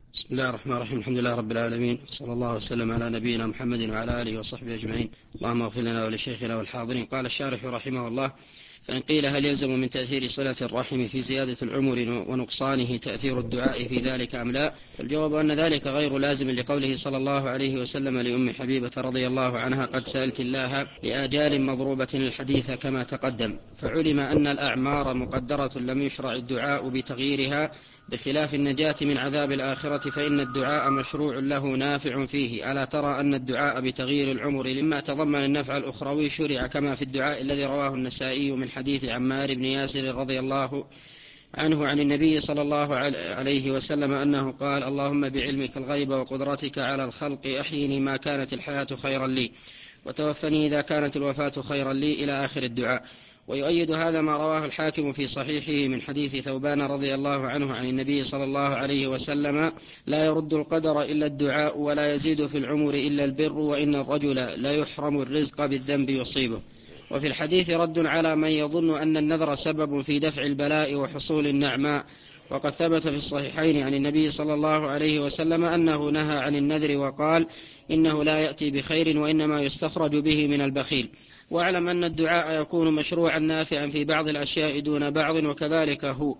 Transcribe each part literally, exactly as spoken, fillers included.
بسم الله الرحمن الرحيم. الحمد لله رب العالمين، صلى الله وسلم على نبينا محمد وعلى آله وصحبه أجمعين. اللهم اغفر لنا ولشيخنا والحاضرين. قال الشارح رحمه الله: فإن قيل هل يلزم من تأثير صلة الرحم في زيادة العمر ونقصانه تأثير الدعاء في ذلك أم لا؟ فالجواب أن ذلك غير لازم، لقوله صلى الله عليه وسلم لأم حبيبة رضي الله عنها: قد سألت الله لآجال مضروبة الحديث كما تقدم. فعلم أن الأعمار مقدرة، لم يشرع الدعاء بتغييرها، بخلاف النجاة من عذاب الآخرة فإن الدعاء مشروع له نافع فيه. ألا ترى أن الدعاء بتغيير العمر لما تضمن النفع الأخروي شرع، كما في الدعاء الذي رواه النسائي من حديث عمار بن ياسر رضي الله عنه عن النبي صلى الله عليه وسلم أنه قال: اللهم بعلمك الغيب وقدرتك على الخلق أحيني ما كانت الحياة خيرا لي، وتوفني إذا كانت الوفاة خيرا لي، إلى آخر الدعاء. ويؤيد هذا ما رواه الحاكم في صحيحه من حديث ثوبان رضي الله عنه عن النبي صلى الله عليه وسلم: لا يرد القدر إلا الدعاء، ولا يزيد في العمر إلا البر، وإن الرجل لا يحرم الرزق بالذنب يصيبه. وفي الحديث رد على من يظن أن النذر سبب في دفع البلاء وحصول النعماء. وقد ثبت في الصحيحين عن النبي صلى الله عليه وسلم أنه نهى عن النذر وقال: إنه لا يأتي بخير، وإنما يستخرج به من البخيل. واعلم أن الدعاء يكون مشروعا نافعا في بعض الأشياء دون بعض، وكذلك هو،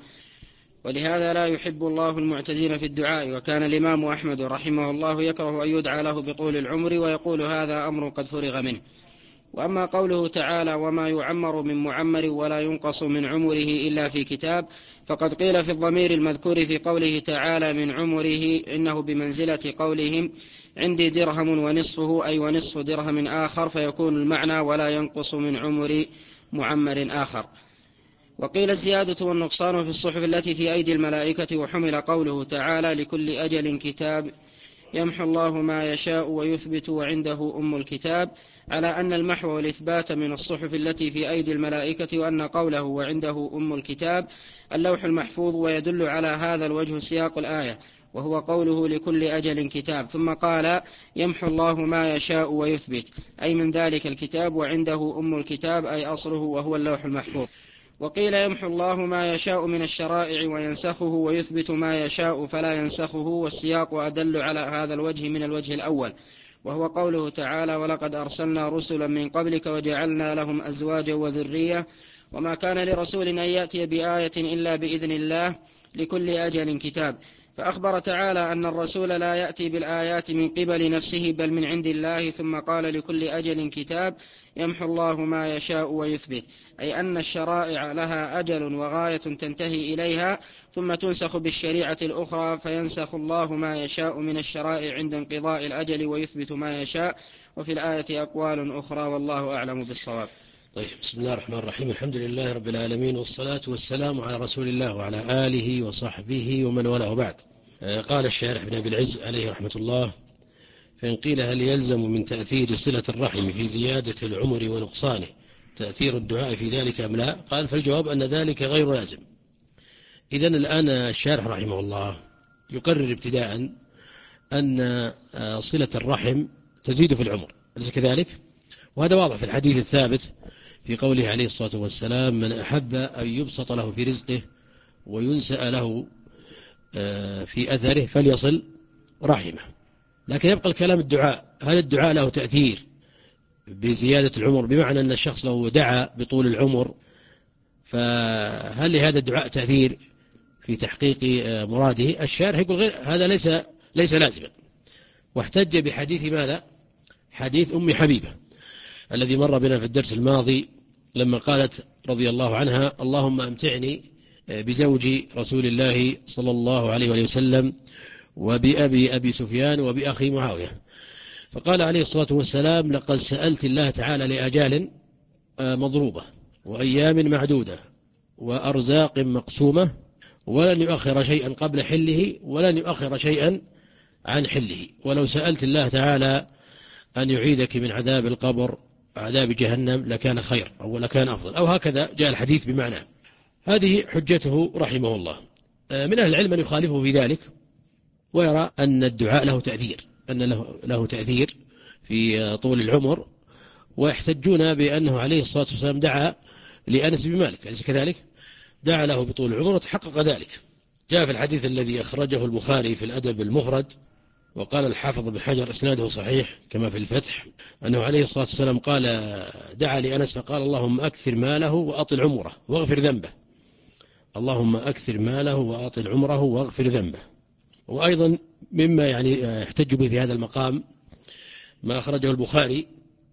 ولهذا لا يحب الله المعتدين في الدعاء. وكان الإمام أحمد رحمه الله يكره أن يدعى له بطول العمر، ويقول: هذا أمر قد فرغ منه. وأما قوله تعالى: وما يعمر من معمر ولا ينقص من عمره إلا في كتاب، فقد قيل في الضمير المذكور في قوله تعالى من عمره إنه بمنزلة قولهم عندي درهم ونصفه، أي ونصف درهم آخر، فيكون المعنى ولا ينقص من عمر معمر آخر. وقيل الزيادة والنقصان في الصحف التي في أيدي الملائكة. وحمل قوله تعالى لكل أجل كتاب يمحو الله ما يشاء ويثبت وعنده أم الكتاب، على أن المحو والإثبات من الصحف التي في أيدي الملائكة، وأن قوله وعنده أم الكتاب اللوح المحفوظ. ويدل على هذا الوجه سياق الآية، وهو قوله لكل أجل كتاب، ثم قال يمحو الله ما يشاء ويثبت، أي من ذلك الكتاب، وعنده أم الكتاب أي أصله وهو اللوح المحفوظ. وقيل يمحو الله ما يشاء من الشرائع وينسخه، ويثبت ما يشاء فلا ينسخه، والسياق أدل على هذا الوجه من الوجه الأول، وهو قوله تعالى ولقد أرسلنا رسلا من قبلك وجعلنا لهم أزواجا وذرية، وما كان لرسول أن يأتي بآية إلا بإذن الله، لكل أجل كتاب. فأخبر تعالى أن الرسول لا يأتي بالآيات من قبل نفسه بل من عند الله، ثم قال لكل أجل كتاب يمحو الله ما يشاء ويثبت، أي أن الشرائع لها أجل وغاية تنتهي إليها، ثم تنسخ بالشريعة الأخرى، فينسخ الله ما يشاء من الشرائع عند انقضاء الأجل ويثبت ما يشاء. وفي الآية أقوال أخرى، والله أعلم بالصواب. طيب، بسم الله الرحمن الرحيم. الحمد لله رب العالمين، والصلاة والسلام على رسول الله وعلى آله وصحبه ومن والاه، بعد. قال الشارح بن أبي العز عليه رحمة الله: فإن قيل هل يلزم من تأثير صلة الرحم في زيادة العمر ونقصانه تأثير الدعاء في ذلك أم لا؟ قال: فالجواب أن ذلك غير لازم. إذن الآن الشارح رحمه الله يقرر ابتداء أن صلة الرحم تزيد في العمر، أليس كذلك؟ وهذا واضح في الحديث الثابت في قوله عليه الصلاة والسلام: من أحب أن يبسط له في رزقه وينسأ له في أثره فليصل رحمه. لكن يبقى الكلام الدعاء، هل الدعاء له تأثير بزيادة العمر؟ بمعنى أن الشخص لو دعا بطول العمر، فهل لهذا الدعاء تأثير في تحقيق مراده؟ الشارح يقول غير هذا، ليس ليس لازما. واحتج بحديث ماذا؟ حديث أم حبيبة الذي مر بنا في الدرس الماضي، لما قالت رضي الله عنها: اللهم أمتعني بزوج رسول الله صلى الله عليه وسلم وبأبي أبي سفيان وبأخي معاوية. فقال عليه الصلاة والسلام: لقد سألت الله تعالى لأجال مضروبة وأيام معدودة وأرزاق مقسومة، ولن يؤخر شيئا قبل حله ولن يؤخر شيئا عن حله، ولو سألت الله تعالى أن يعيدك من عذاب القبر عذاب جهنم لكان خير أو لكان أفضل، أو هكذا جاء الحديث بمعنى. هذه حجته رحمه الله. من أهل العلم من يخالفه في ذلك ويرى أن الدعاء له تأثير، أن له, له تأثير في طول العمر، ويحتجون بأنه عليه الصلاة والسلام دعا لأنس بن مالك، أليس كذلك؟ دعا له بطول العمر وتحقق ذلك. جاء في الحديث الذي أخرجه البخاري في الأدب المفرد، وقال الحافظ بن حجر إسناده صحيح كما في الفتح، أنه عليه الصلاة والسلام قال دعا لأنس فقال اللهم أكثر ماله وأطل عمره واغفر ذنبه. اللهم أكثر ماله وأطل عمره واغفر ذنبه. وأيضا مما يعني يحتج به في هذا المقام ما أخرجه البخاري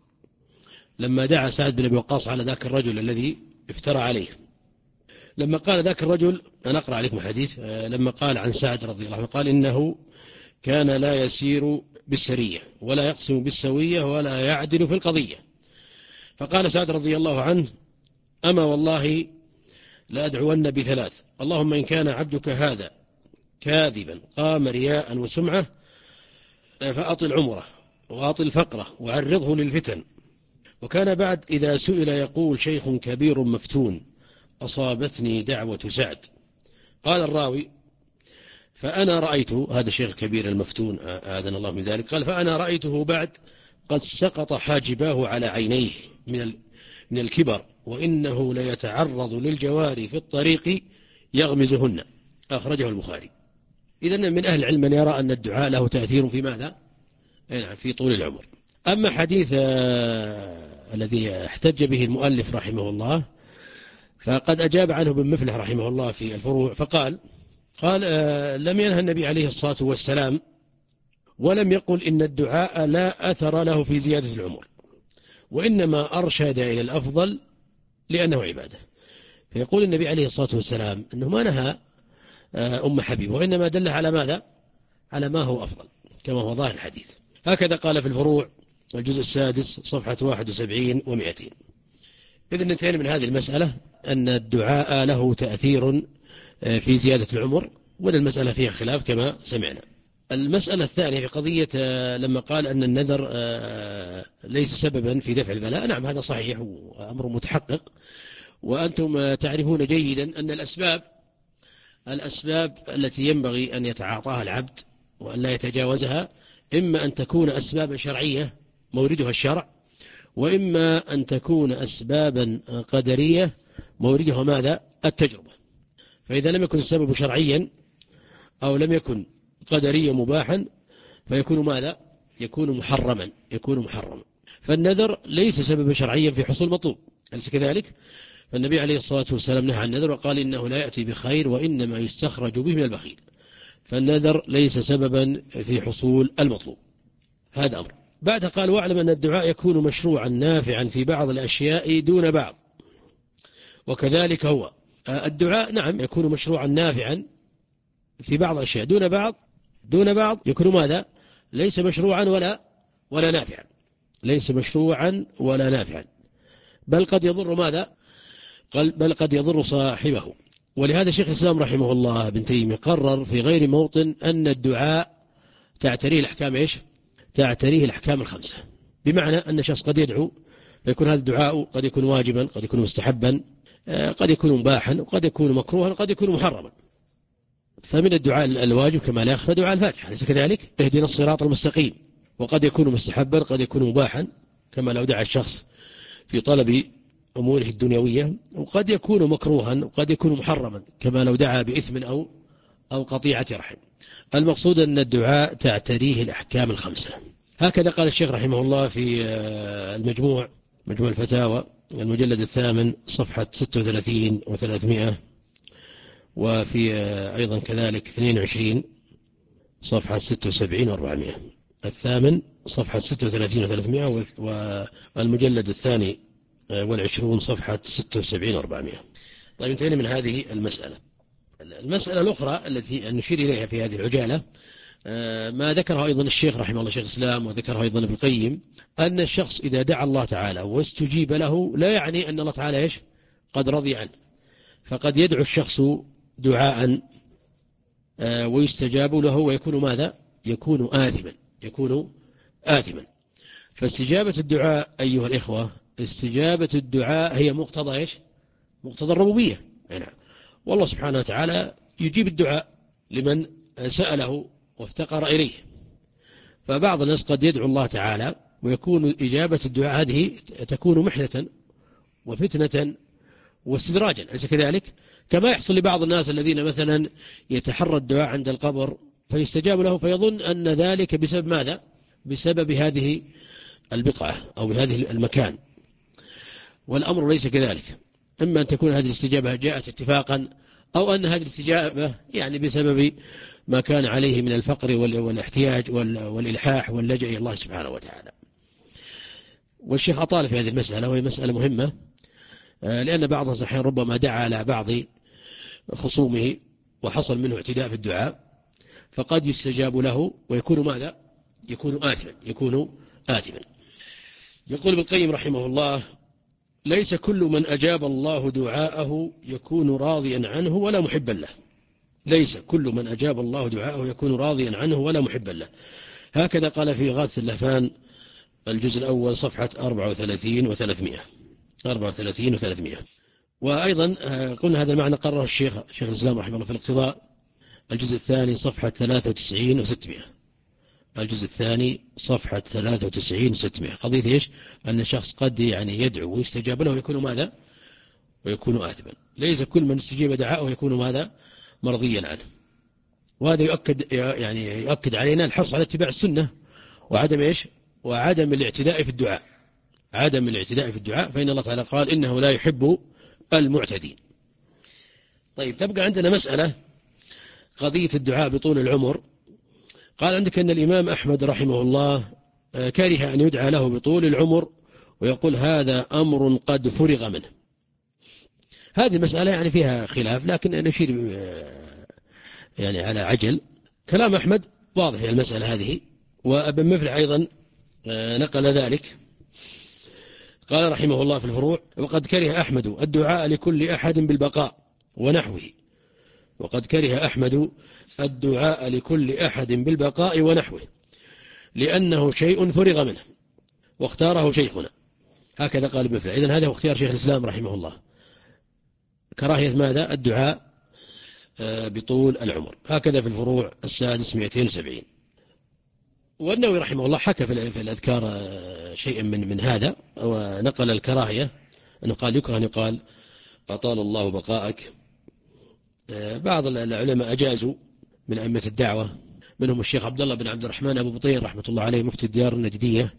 لما دعا سعد بن أبي وقاص على ذاك الرجل الذي افترى عليه. لما قال ذاك الرجل، أنا أقرأ عليكم الحديث، لما قال عن سعد رضي الله عنه قال إنه كان لا يسير بالسرية ولا يقسم بالسوية ولا يعدل في القضية. فقال سعد رضي الله عنه أما والله لا أدعون بثلاث، اللهم إن كان عبدك هذا كاذبا قام رياء وسمعة فأطل عمره وأطل فقره وعرضه للفتن. وكان بعد إذا سئل يقول شيخ كبير مفتون أصابتني دعوة سعد. قال الراوي فأنا رأيته، هذا الشيخ الكبير المفتون آذن الله من ذلك، قال فأنا رأيته بعد قد سقط حاجباه على عينيه من من الكبر، وإنه ليتعرض للجواري في الطريق يغمزهن. أخرجه البخاري. إذن من أهل العلم من يرى أن الدعاء له تأثير في ماذا؟ في طول العمر. أما حديث الذي احتج به المؤلف رحمه الله فقد أجاب عنه ابن مفلح رحمه الله في الفروع، فقال قال لم ينهى النبي عليه الصلاة والسلام ولم يقل إن الدعاء لا أثر له في زيادة العمر، وإنما أرشد إلى الأفضل لأنه عبادة. فيقول النبي عليه الصلاة والسلام أنه ما نهى أم حبيب، وإنما دل على ماذا؟ على ما هو أفضل كما هو ظاهر الحديث. هكذا قال في الفروع الجزء السادس صفحة واحد وسبعين ومئتين. إذن ننتهي من هذه المسألة أن الدعاء له تأثير في زيادة العمر، ولا المسألة فيها خلاف كما سمعنا. المسألة الثانية في قضية لما قال أن النذر ليس سببا في دفع البلاء، نعم هذا صحيح وأمر متحقق، وأنتم تعرفون جيدا أن الأسباب الأسباب التي ينبغي أن يتعاطاها العبد وأن لا يتجاوزها إما أن تكون أسبابا شرعية موردها الشرع، وإما أن تكون أسبابا قدرية موردها ماذا؟ التجربة. فإذا لم يكن السبب شرعيا أو لم يكن قدريا مباحا فيكون ماذا؟ يكون محرما يكون محرما. فالنذر ليس سببا شرعيا في حصول مطلوب، أليس كذلك؟ فالنبي عليه الصلاة والسلام نهى عن النذر وقال إنه لا يأتي بخير وإنما يستخرج به من البخيل. فالنذر ليس سببا في حصول المطلوب، هذا أمر. بعدها قال واعلم أن الدعاء يكون مشروعا نافعا في بعض الأشياء دون بعض. وكذلك هو الدعاء نعم يكون مشروعا نافعا في بعض الأشياء دون بعض دون بعض يكون ماذا؟ ليس مشروعا ولا ولا نافعا ليس مشروعا ولا نافعا بل قد يضر ماذا؟ بل قد يضر صاحبه. ولهذا شيخ الإسلام رحمه الله ابن تيمية قرر في غير موطن أن الدعاء تعتريه الأحكام إيش؟ تعتريه الأحكام الخمسة. بمعنى أن الشخص قد يدعو فيكون هذا الدعاء قد يكون واجبا، قد يكون مستحبا، قد يكون مباحا، وقد يكون مكروها، قد يكون محرما. فمن الدعاء الواجب كما لا يخفى دعاء الفاتحة، ليس كذلك؟ اهدنا الصراط المستقيم، وقد يكون مستحبا، قد يكون مباحا كما لو دعا الشخص في طلب أموره الدنيوية، وقد يكون مكروها، وقد يكون محرما كما لو دعا بإثم أو أو قطيعة رحم. المقصود أن الدعاء تعتريه الأحكام الخمسة. هكذا قال الشيخ رحمه الله في المجموع مجموع الفتاوى المجلد الثامن صفحة ستة وثلاثين وثلاثمائة، وفي أيضا كذلك اثنين وعشرين صفحة ستة وسبعين وأربعمائة، الثامن صفحة ستة وثلاثين وثلاثمائة، والمجلد الثاني والعشرون صفحة ستة وسبعين وأربعمائة. طيب انتهينا من هذه المسألة. المسألة الأخرى التي نشير إليها في هذه العجالة ما ذكرها أيضا الشيخ رحمه الله شيخ الإسلام، وذكرها أيضا ابن القيم، أن الشخص إذا دعا الله تعالى واستجيب له لا يعني أن الله تعالى إيش؟ قد رضي عنه. فقد يدعو الشخص دعاء ويستجاب له ويكون ماذا؟ يكون آثما يكون آثما. فاستجابة الدعاء أيها الإخوة، استجابة الدعاء هي مقتضى إيش؟ مقتضى الربوبية. نعم. والله سبحانه وتعالى يجيب الدعاء لمن سأله وافتقر إليه. فبعض الناس قد يدعو الله تعالى ويكون إجابة الدعاء هذه تكون محنة وفتنة واستدراجا، أليس كذلك؟ كما يحصل لبعض الناس الذين مثلا يتحرى الدعاء عند القبر فيستجاب له فيظن أن ذلك بسبب ماذا؟ بسبب هذه البقعة أو بهذه المكان، والأمر ليس كذلك. إما أن تكون هذه الاستجابة جاءت اتفاقا، أو أن هذه الاستجابة يعني بسبب ما كان عليه من الفقر والاحتياج والإلحاح واللجأ إلى الله سبحانه وتعالى. والشيخ أطال في هذه المسألة، وهي مسألة مهمة، لأن بعض الأحيان ربما دعا على بعض خصومه وحصل منه اعتداء في الدعاء، فقد يستجاب له ويكون ماذا؟ يكون آثما يكون آثما. يقول ابن القيم رحمه الله: ليس كل من أجاب الله دعاءه يكون راضيا عنه ولا محبا له. ليس كل من أجاب الله دعاءه يكون راضيا عنه ولا محبا له. هكذا قال في إغاثة اللهفان الجزء الأول صفحة أربعة وثلاثين وثلاثمائة أربعة وثلاثين وثلاثمائة. وأيضا قلنا هذا المعنى قرره الشيخ شيخ الإسلام رحمه الله في الاقتضاء الجزء الثاني صفحة ثلاثة وتسعين وستمائة. الجزء الثاني صفحة ثلاثة وتسعين وستمائة. قضية إيش؟ أن الشخص قد يعني يدعو ويستجاب له ويكون ماذا؟ ويكون آثما. ليس كل من استجيب دعاءه يكون ماذا؟ مرضيا عنه. وهذا يؤكد يعني يؤكد علينا الحرص على اتباع السنة وعدم إيش؟ وعدم الاعتداء في الدعاء. عدم الاعتداء في الدعاء، فإن الله تعالى قال: إنه لا يحب المعتدين. طيب، تبقى عندنا مسألة قضية الدعاء بطول العمر. قال عندك أن الإمام أحمد رحمه الله كره أن يدعى له بطول العمر، ويقول هذا أمر قد فرغ منه. هذه المسألة يعني فيها خلاف، لكن نشير يعني على عجل. كلام أحمد واضح في المسألة هذه، وابن مفلح أيضا نقل ذلك. قال رحمه الله في الفروع: وقد كره أحمد الدعاء لكل أحد بالبقاء ونحوه. وقد كره أحمد الدعاء لكل أحد بالبقاء ونحوه لأنه شيء فرغ منه واختاره شيخنا. هكذا قال ابن مفلح. إذن هذا هو اختيار شيخ الإسلام رحمه الله، كراهية ماذا؟ الدعاء بطول العمر. هكذا في الفروع السادس مئتين وسبعين. والنووي رحمه الله حكى في الأذكار شيئا من من هذا، ونقل الكراهية أنه قال يكره أن يقال أطال الله بقاءك. بعض العلماء أجازوا من أئمة الدعوة، منهم الشيخ عبد الله بن عبد الرحمن أبو بطين رحمة الله عليه مفتي الديار النجدية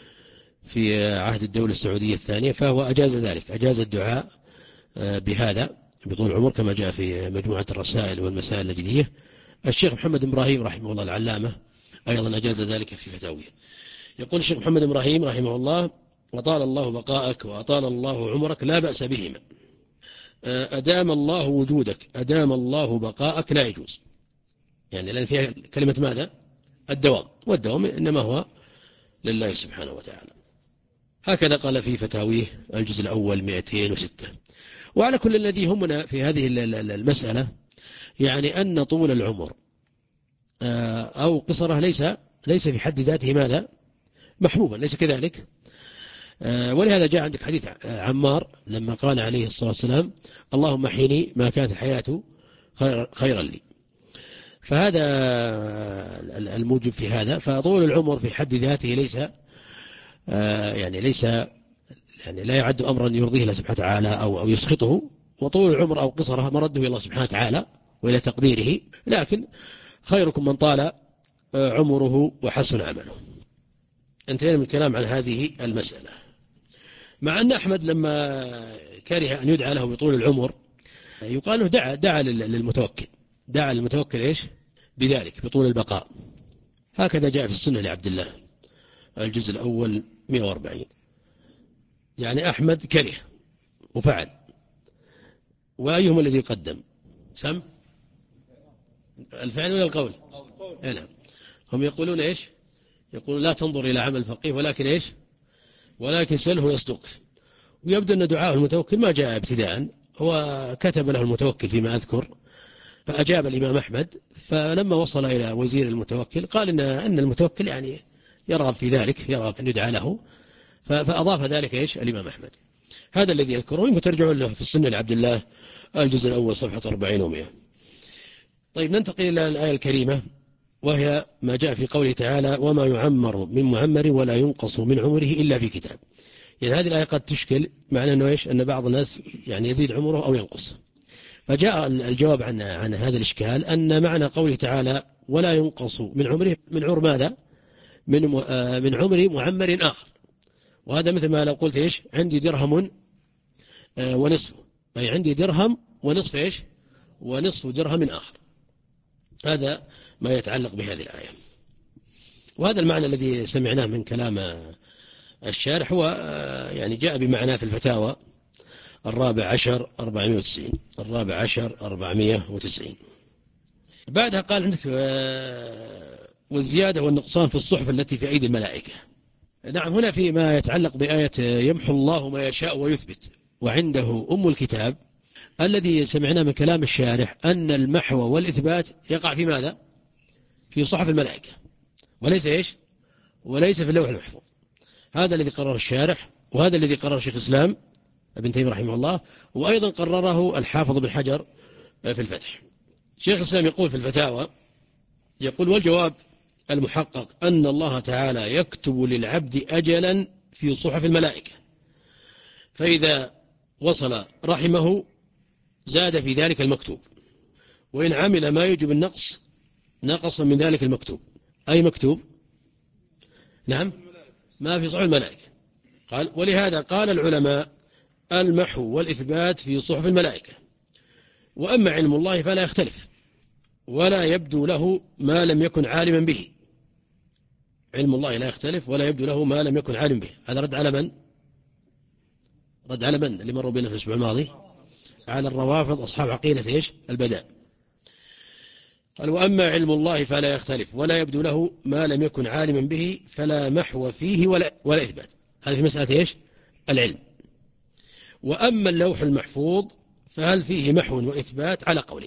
في عهد الدولة السعودية الثانية، فهو أجاز ذلك، أجاز الدعاء بهذا بطول العمر كما جاء في مجموعة الرسائل والمسائل النجدية. الشيخ محمد إبراهيم رحمه الله العلامة أيضا أجاز ذلك في فتاويه. يقول الشيخ محمد إبراهيم رحمه الله: أطال الله بقاءك وأطال الله عمرك لا بأس بهما. أدام الله وجودك، أدام الله بقاءك لا يجوز، يعني لأن فيها كلمة ماذا؟ الدوام، والدوام إنما هو لله سبحانه وتعالى. هكذا قال في فتاويه الجزء الأول مئتين وستة. وعلى كل الذي همنا في هذه المسألة يعني أن طول العمر أو قصره ليس ليس في حد ذاته ماذا؟ محبوبا، ليس كذلك؟ ولهذا جاء عندك حديث عمار لما قال عليه الصلاة والسلام: اللهم احيني ما كانت الحياة خيرا لي. فهذا الموجب في هذا. فطول العمر في حد ذاته ليس يعني ليس يعني لا يعد أمرا يرضيه الله سبحانه وتعالى أو أو يسخطه. وطول العمر أو قصره مرده إلى الله سبحانه وتعالى وإلى تقديره، لكن خيركم من طال عمره وحسن عمله. انتهينا من الكلام عن هذه المسألة. مع أن أحمد لما كره أن يدعى له بطول العمر يقال له دعا دعا للمتوكل، دعا للمتوكل إيش؟ بذلك بطول البقاء. هكذا جاء في السنة لعبد الله الجزء الأول مئة وأربعين. يعني أحمد كره وفعل. وأيهم الذي يقدم؟ سم الفعل ولا القول؟ نعم. هم يقولون إيش؟ يقولون لا تنظر إلى عمل فقيه ولكن إيش؟ ولكن سله يصدق. ويبدو أن دعاء المتوكل ما جاء ابتداء، هو كتب له المتوكل فيما أذكر، فأجاب الإمام أحمد. فلما وصل إلى وزير المتوكل قال إن أن المتوكل يعني يرغب في ذلك، يرغب أن يدعى له، فأضاف ذلك إيش؟ الإمام أحمد. هذا الذي يذكره يمكن ترجعون له في السنة لعبد الله الجزء الأول صفحة أربعين ومئة. طيب، ننتقل إلى الآية الكريمة وهي ما جاء في قوله تعالى وما يعمر من معمر ولا ينقص من عمره إلا في كتاب. يعني هذه الآية قد تشكل، معنى أنه إيش؟ أن بعض الناس يعني يزيد عمره أو ينقص. فجاء الجواب عن عن هذا الإشكال أن معنى قوله تعالى ولا ينقص من عمره من عمر ماذا؟ من من عمر معمر آخر. وهذا مثل ما لو قلت إيش؟ عندي درهم ونصف، أي عندي درهم ونصف إيش؟ ونصف درهم آخر. هذا ما يتعلق بهذه الآية. وهذا المعنى الذي سمعناه من كلام الشارح هو يعني جاء بمعناه في الفتاوى الرابع عشر أربعمائة وتسعين الرابع عشر أربعمائة وتسعين. بعدها قال عندك والزيادة والنقصان في الصحف التي في أيدي الملائكة. نعم، هنا في ما يتعلق بآية يمحو الله ما يشاء ويثبت وعنده أم الكتاب. الذي سمعناه من كلام الشارح أن المحو والإثبات يقع في ماذا؟ في صحف الملائكة، وليس إيش؟ وليس في اللوح المحفوظ. هذا الذي قرره الشارح، وهذا الذي قرره شيخ الإسلام ابن تيمية رحمه الله، وأيضا قرره الحافظ بن حجر في الفتح. شيخ الإسلام يقول في الفتاوى، يقول والجواب المحقق أن الله تعالى يكتب للعبد أجلا في صحف الملائكة، فإذا وصل رحمه زاد في ذلك المكتوب، وإن عمل ما يجب النقص نقص من ذلك المكتوب. أي مكتوب؟ نعم، ما في صحف الملائكة. قال ولهذا قال العلماء المحو والإثبات في صحف الملائكة، وأما علم الله فلا يختلف ولا يبدو له ما لم يكن عالما به. علم الله لا يختلف ولا يبدو له ما لم يكن عالم به. هذا رد على من؟ رد على من اللي مروا بنا في الأسبوع الماضي؟ على الروافض أصحاب عقيدة إيش؟ البداء. قال وأما علم الله فلا يختلف ولا يبدو له ما لم يكن عالما به فلا محو فيه ولا, ولا إثبات. هذا في مسألة إيش؟ العلم. وأما اللوح المحفوظ فهل فيه محو وإثبات على قولين.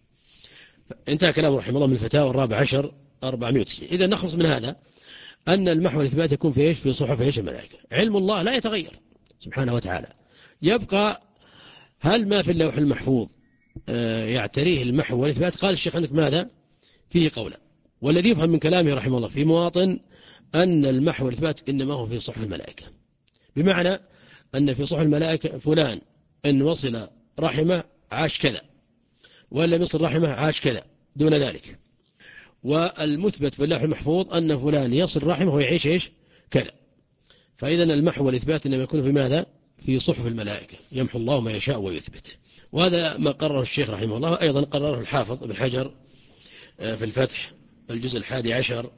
انتهى كلام رحمه الله من الفتاوى الرابع عشر أربعمائة وتسعين. إذا نخلص من هذا أن المحو والإثبات يكون في إيش؟ في صحف إيش؟ الملائكة. علم الله لا يتغير سبحانه وتعالى، يبقى. هل ما في اللوح المحفوظ يعتريه المحو والإثبات؟ قال الشيخ عندك ماذا؟ فيه قولا. والذي يفهم من كلامه رحمه الله في مواطن أن المحو والإثبات إنما هو في صحف الملائكة، بمعنى أن في صحف الملائكة فلان إن وصل رحمه عاش كذا، ولا يصل رحمه عاش كذا دون ذلك. والمثبت في اللوح المحفوظ أن فلان يصل رحمه ويعيش إيش؟ كذا. فإذا المحو والإثبات إنما يكون في ماذا؟ في صحف الملائكة، يمحو الله ما يشاء ويثبت. وهذا ما قرره الشيخ رحمه الله، أيضا قرره الحافظ ابن حجر في الفتح الجزء الحادي عشر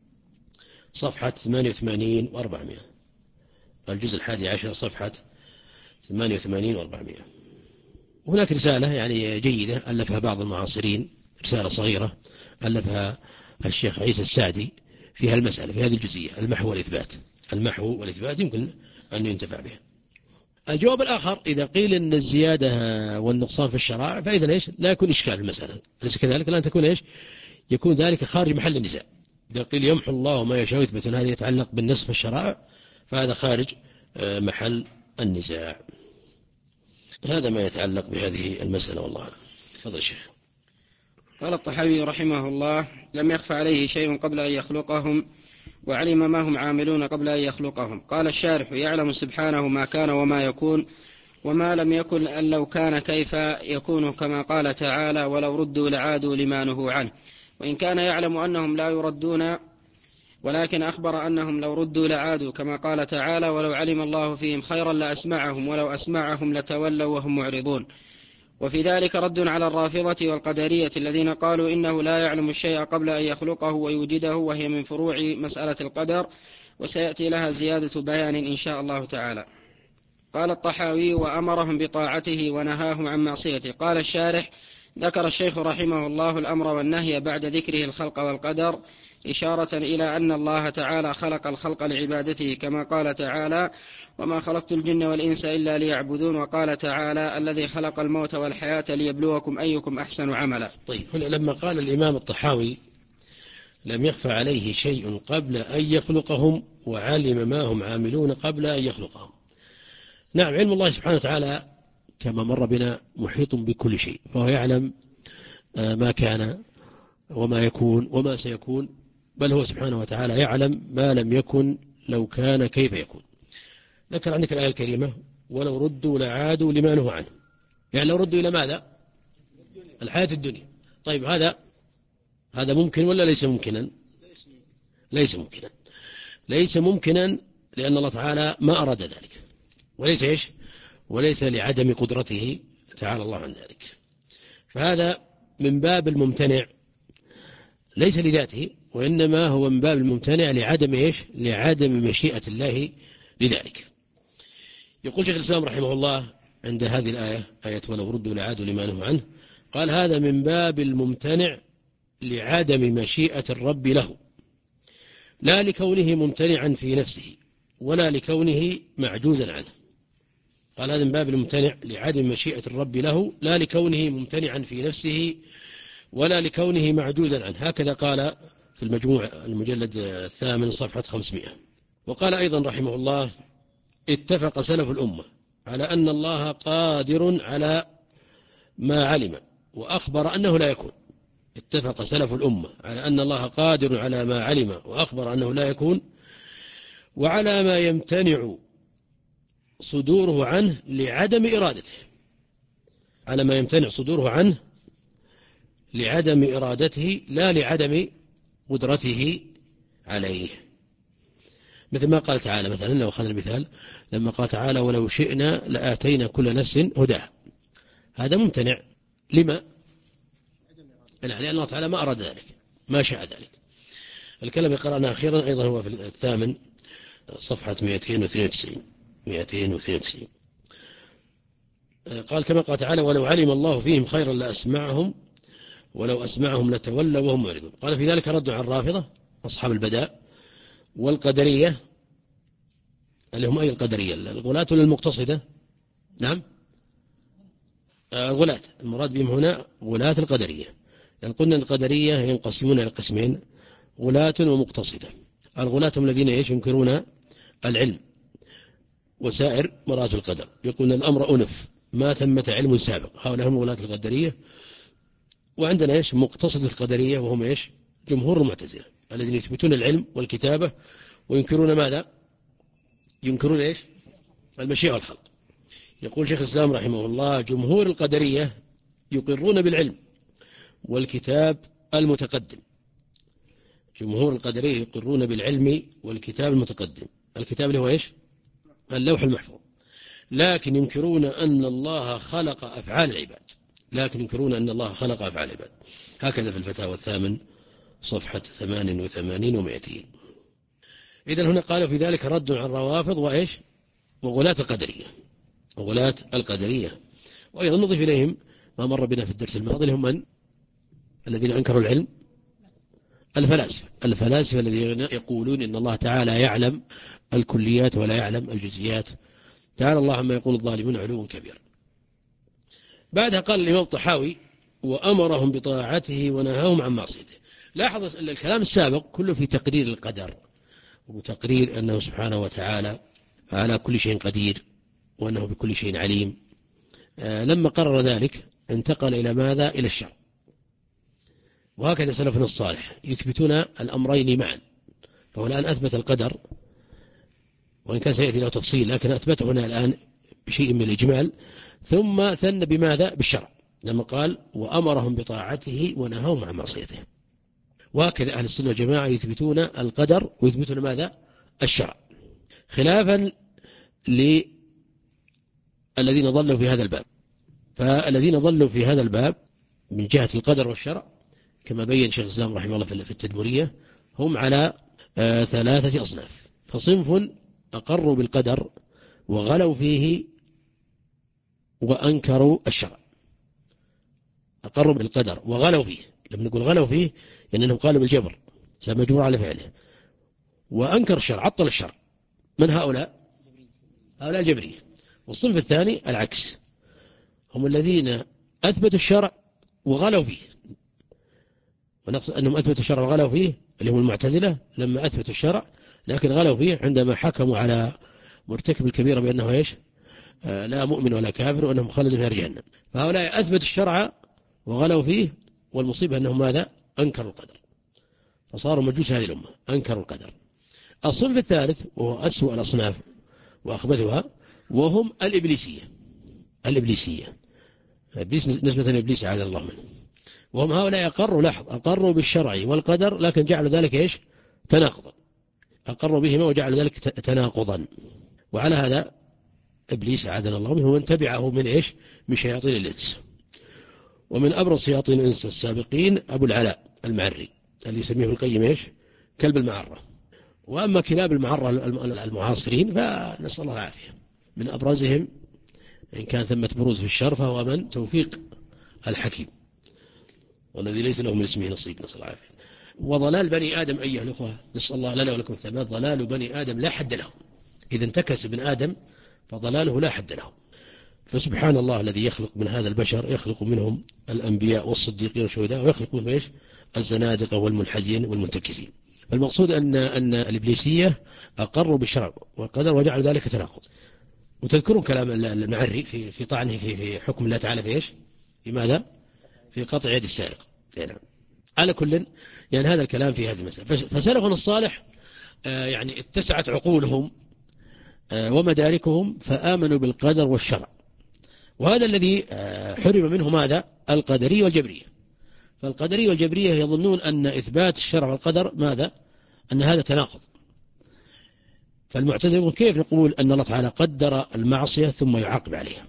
صفحة ثمانية وثمانين وأربعمائة. الجزء الحادي عشر صفحة ثمانية وثمانين وأربعمائة. هناك رسالة يعني جيدة ألفها بعض المعاصرين، رسالة صغيرة ألفها الشيخ عيسى السعدي في هالمسألة، في هذه الجزئية، المحو والإثبات. المحو والإثبات يمكن أن ينتفع به. الجواب الآخر إذا قيل أن الزيادة والنقصان في الشرائع فإذا إيش؟ لا يكون إشكال في المسألة، أليس كذلك؟ لأن تكون إيش؟ يكون ذلك خارج محل النزاع. إذا قيل يمحو الله ما يشاء ويثبت هذا يتعلق بالنص في الشرائع فهذا خارج محل النزاع. هذا ما يتعلق بهذه المسألة والله. تفضل الشيخ. قال الطحاوي رحمه الله لم يخف عليه شيء قبل أن يخلقهم وعلم ما هم عاملون قبل أن يخلقهم. قال الشارح يعلم سبحانه ما كان وما يكون وما لم يكن أن لو كان كيف يكون، كما قال تعالى ولو ردوا لعادوا لما نهوا عنه. وإن كان يعلم أنهم لا يردون ولكن أخبر أنهم لو ردوا لعادوا، كما قال تعالى ولو علم الله فيهم خيرا لأسمعهم ولو أسمعهم لتولوا وهم معرضون. وفي ذلك رد على الرافضة والقدرية الذين قالوا إنه لا يعلم الشيء قبل أن يخلقه ويوجده، وهي من فروع مسألة القدر، وسيأتي لها زيادة بيان إن شاء الله تعالى. قال الطحاوي وأمرهم بطاعته ونهاهم عن معصيته. قال الشارح ذكر الشيخ رحمه الله الأمر والنهي بعد ذكره الخلق والقدر، إشارة إلى أن الله تعالى خلق الخلق لعبادته، كما قال تعالى وما خلقت الجن والإنس إلا ليعبدون. وقال تعالى الذي خلق الموت والحياة ليبلوكم أيكم أحسن عملا. طيب، هنا لما قال الإمام الطحاوي لم يخفى عليه شيء قبل أن يخلقهم وعلم ما هم عاملون قبل أن يخلقهم. نعم، علم الله سبحانه وتعالى كما مر بنا محيط بكل شيء، فهو يعلم ما كان وما يكون وما سيكون، بل هو سبحانه وتعالى يعلم ما لم يكن لو كان كيف يكون. ذكر عندك الآية الكريمة ولو ردوا لعادوا لما نهوا عنه، يعني لو ردوا إلى ماذا؟ الحياة الدنيا. طيب هذا هذا ممكن ولا ليس ممكنا؟ ليس ممكنا ليس ممكنا لأن الله تعالى ما أراد ذلك، وليس إيش؟ وليس لعدم قدرته تعالى الله عن ذلك. فهذا من باب الممتنع ليس لذاته، وإنما هو من باب الممتنع لعدم إيش؟ لعدم مشيئة الله لذلك. يقول شيخ الإسلام رحمه الله عند هذه الآية، آية ولو ردوا لعادوا لما نهوا عنه، قال هذا من باب الممتنع لعدم مشيئة الرب له، لا لكونه ممتنعا في نفسه ولا لكونه معجوزا عنه. قال هذا من باب الممتنع لعدم مشيئة الرب له، لا لكونه ممتنعا في نفسه ولا لكونه معجوزا عنه. هكذا قال في المجموع المجلد الثامن صفحة خمسمائة. وقال أيضا رحمه الله اتفق سلف الأمة على أن الله قادر على ما علم وأخبر أنه لا يكون. اتفق سلف الأمة على أن الله قادر على ما علم وأخبر أنه لا يكون، وعلى ما يمتنع صدوره عنه لعدم إرادته، على ما يمتنع صدوره عنه لعدم إرادته لا لعدم قدرته عليه. مثل ما قال تعالى مثلا، لو أخذنا المثال لما قال تعالى ولو شئنا لآتينا كل نفس هداها، هذا ممتنع لما؟ لأن الله تعالى ما أراد ذلك، ما شاء ذلك. الكلام اللي قرأنا أخيرا أيضا هو في الثامن صفحة مئتين واثنين وتسعين مئتين واثنين وتسعين. قال كما قال تعالى ولو علم الله فيهم خيرا لأسمعهم ولو أسمعهم لتولوا وهم معرضون. قال في ذلك رد على الرافضة أصحاب البداء والقدرية، اللي هم أي القدرية؟ الغلاة ولا المقتصدة؟ نعم الغلاة، المراد بهم هنا غلاة القدرية. يعني قلنا القدرية ينقسمون إلى قسمين، غلاة ومقتصدة. الغلاة هم الذين ينكرون العلم وسائر مرات القدر، يقولون الأمر أنف ما ثمة علم سابق، هؤلاء هم غلاة القدرية. وعندنا إيش؟ مقتصد القدرية، وهم إيش؟ جمهور المعتزلة الذين يثبتون العلم والكتابة وينكرون ماذا؟ ينكرون إيش؟ المشيئة والخلق. يقول شيخ الإسلام رحمه الله جمهور القدرية يقرون بالعلم والكتاب المتقدم. جمهور القدرية يقرون بالعلم والكتاب المتقدم. الكتاب اللي هو إيش؟ اللوح المحفوظ. لكن ينكرون أن الله خلق أفعال العباد، لكن ينكرون أن الله خلق أفعال العباد. هكذا في الفتاوى الثامن صفحة ثمان وثمانين ومئتين. إذن هنا قالوا في ذلك رد على الروافض وإيش؟ وغلاة القدرية، وغلاة القدرية. وأيضا نضيف إليهم ما مر بنا في الدرس الماضي، هم من الذين أنكروا العلم؟ الفلاسفة. الفلاسفة الذين يقولون إن الله تعالى يعلم الكليات ولا يعلم الجزئيات. تعالى الله عما يقول الظالمون علوا كبيرا. بعدها قال الإمام الطحاوي وأمرهم بطاعته ونهاهم عن معصيته. لاحظ الكلام السابق كله في تقرير القدر وتقرير أنه سبحانه وتعالى على كل شيء قدير وأنه بكل شيء عليم. لما قرر ذلك انتقل إلى ماذا؟ إلى الشرع. وهكذا سلفنا الصالح يثبتون الأمرين معا. فهو الآن أثبت القدر، وإن كان سيأتي له تفصيل، لكن أثبته هنا الآن بشيء من الإجمال، ثم ثنى بماذا؟ بالشرع، لما قال وأمرهم بطاعته ونهاهم عن معصيته. وهكذا أهل السنة والجماعة يثبتون القدر ويثبتون ماذا؟ الشرع، خلافا للذين ضلوا في هذا الباب. فالذين ضلوا في هذا الباب من جهة القدر والشرع كما بين شيخ الإسلام رحمه الله في التدمرية هم على آه ثلاثة أصناف. فصنف أقروا بالقدر وغلوا فيه وأنكروا الشرع. أقروا بالقدر وغلوا فيه، لما نقول غلوا فيه يعني أنهم قالوا بالجبر سمجبور على فعله، وأنكر الشرع، عطل الشرع. من هؤلاء؟ هؤلاء الجبرية. والصنف الثاني العكس، هم الذين أثبتوا الشرع وغلوا فيه. ونقصد أنهم أثبتوا الشرع وغلوا فيه اللي هم المعتزلة، لما أثبتوا الشرع لكن غلوا فيه عندما حكموا على مرتكب الكبيرة بأنه إيش؟ آه لا مؤمن ولا كافر وأنهم خالدون في نار جهنم. فهؤلاء أثبتوا الشرع وغلوا فيه، والمصيبة أنهم ماذا؟ أنكروا القدر، فصاروا مجوس هذه الأمة أنكروا القدر. الصنف الثالث وهو أسوأ الأصناف وأخبثها وهم الإبليسية. الإبليسية إبليس نسبة لإبليس عاذ الله منه، وهم هؤلاء أقروا لاحظ أقروا بالشرع والقدر لكن جعلوا ذلك إيش؟ تناقضا، أقروا بهما وجعلوا ذلك تناقضا. وعلى هذا إبليس عاذنا الله منه ومن تبعه من إيش؟ من شياطين الإنس. ومن أبرز شياطين الإنس السابقين أبو العلاء المعري اللي يسميه ابن القيم إيش؟ كلب المعرة. وأما كلاب المعرة المعاصرين فنسأل الله العافية، من أبرزهم إن كان ثمة بروز في الشر فهو من توفيق الحكيم والذي ليس له من اسمه نصيب، نسأل الله العافية. وضلال بني آدم أيها الأخوة، نسأل الله لنا ولكم الثبات، ضلال بني آدم لا حد له، إذا انتكس ابن آدم فضلاله لا حد له. فسبحان الله الذي يخلق من هذا البشر، يخلق منهم الأنبياء والصديقين والشهداء، ويخلق منهم إيش؟ الزنادقة والملحدين والمنتكسين. المقصود أن أن الإبليسية أقروا بالشرع والقدر وجعل ذلك تناقض. وتذكرون كلام المعري في في طعنه في في حكم الله تعالى في إيش؟ في ماذا؟ في قطع يد السارق. نعم. على كل يعني هذا الكلام في هذه المسألة. فسلفنا الصالح يعني اتسعت عقولهم ومداركهم فآمنوا بالقدر والشرع، وهذا الذي حرم منه ماذا؟ القدرية والجبرية. فالقدرية والجبرية يظنون أن إثبات الشرع والقدر ماذا؟ أن هذا تناقض. فالمعتزلة يقول كيف نقول أن الله تعالى قدر المعصية ثم يعاقب عليها؟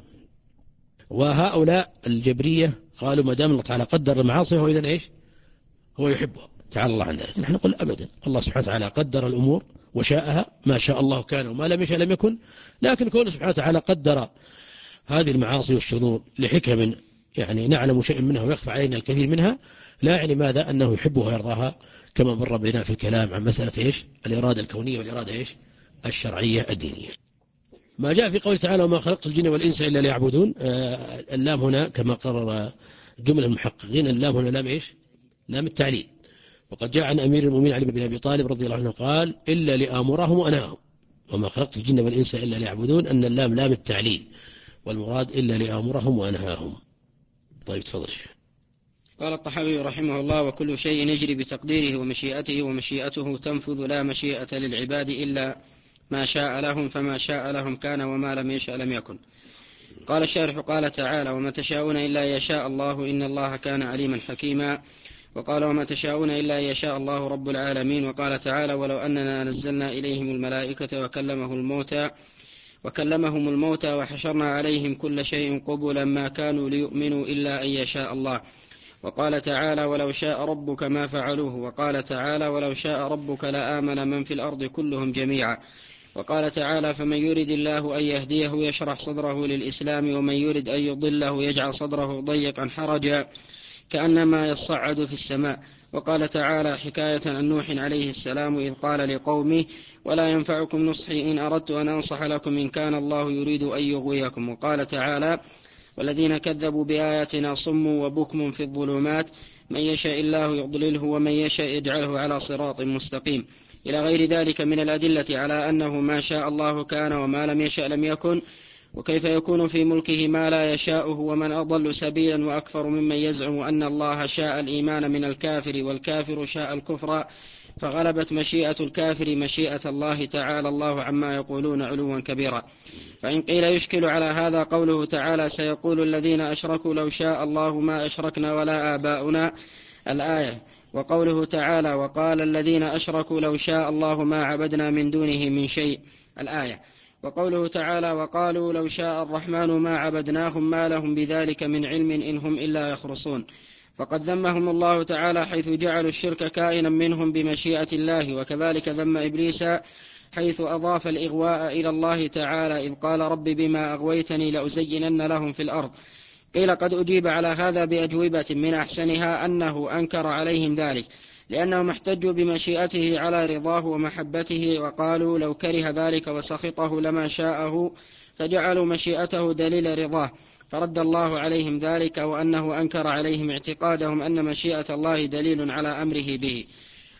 وهؤلاء الجبرية قالوا ما دام الله تعالى قدر المعاصي هو إذن إيش؟ هو يحبها، تعالى الله عن ذلك. نحن نقول أبدا، الله سبحانه وتعالى قدر الأمور وشاءها، ما شاء الله كان وما لم يشاء لم يكن، لكن كونه سبحانه وتعالى قدر هذه المعاصي والشرور لحكم يعني نعلم شيء منها ويخفى علينا الكثير منها، لا يعني ماذا؟ أنه يحبها ويرضاها، كما مر بنا في الكلام عن مسألة إيش؟ الإرادة الكونية والإرادة إيش؟ الشرعية الدينية. ما جاء في قول تعالى وما خلقت الجن والإنس إلا ليعبدون، آه اللام هنا كما قرر جملة المحققين اللام هنا لام إيش؟ لام التعليل. وقد جاء عن أمير المؤمنين علي بن أبي طالب رضي الله عنه قال إلا لآمرهم وأنهاهم، وما خلقت الجن والإنس إلا ليعبدون، أن اللام لام التعليل والمراد إلا لآمرهم وأنهاهم. طيب تفضل. قال الطحاوي رحمه الله وكل شيء يجري بتقديره ومشيئته، ومشيئته تنفذ لا مشيئة للعباد إلا ما شاء لهم، فما شاء لهم كان وما لم يشاء لم يكن. قال الشارح قال تعالى وما تشاءون إلا يشاء الله إن الله كان عليما حكيما. وقال وما تشاءون إلا يشاء الله رب العالمين. وقال تعالى ولو أننا نزلنا إليهم الملائكة وكلمه الموتى وكلمهم الموتى وحشرنا عليهم كل شيء قبلا ما كانوا ليؤمنوا إلا أن يشاء الله. وقال تعالى ولو شاء ربك ما فعلوه. وقال تعالى ولو شاء ربك لآمن من في الأرض كلهم جميعا. وقال تعالى فمن يرد الله أن يهديه يشرح صدره للإسلام ومن يرد أن يضله يجعل صدره ضيقا حرجا كأنما يصعد في السماء. وقال تعالى حكاية عن نوح عليه السلام إذ قال لقومه ولا ينفعكم نصحي إن أردت أن أنصح لكم إن كان الله يريد أن يغويكم. وقال تعالى والذين كذبوا بآياتنا صم وبكم في الظلمات من يشاء الله يضلله ومن يشاء يجعله على صراط مستقيم، إلى غير ذلك من الأدلة على أنه ما شاء الله كان وما لم يشاء لم يكن. وكيف يكون في ملكه ما لا يشاؤه ومن أضل سبيلا وأكفر ممن يزعم أن الله شاء الإيمان من الكافر والكافر شاء الكفر فغلبت مشيئة الكافر مشيئة الله تعالى الله عما يقولون علوا كبيرا. فإن قيل يشكل على هذا قوله تعالى سيقول الذين أشركوا لو شاء الله ما أشركنا ولا آباؤنا الآية. وقوله تعالى وقال الذين أشركوا لو شاء الله ما عبدنا من دونه من شيء الآية. وقوله تعالى وقالوا لو شاء الرحمن ما عبدناهم ما لهم بذلك من علم إن هم إلا يخرصون. فقد ذمهم الله تعالى حيث جعلوا الشرك كائنا منهم بمشيئة الله. وكذلك ذم إبليس حيث أضاف الإغواء إلى الله تعالى إذ قال رب بما أغويتني لأزينن لهم في الأرض. قيل قد أجيب على هذا بأجوبة من أحسنها أنه أنكر عليهم ذلك لأنهم احتجوا بمشيئته على رضاه ومحبته وقالوا لو كره ذلك وسخطه لما شاءه فجعلوا مشيئته دليل رضاه، فرد الله عليهم ذلك وأنه أنكر عليهم اعتقادهم أن مشيئة الله دليل على أمره به.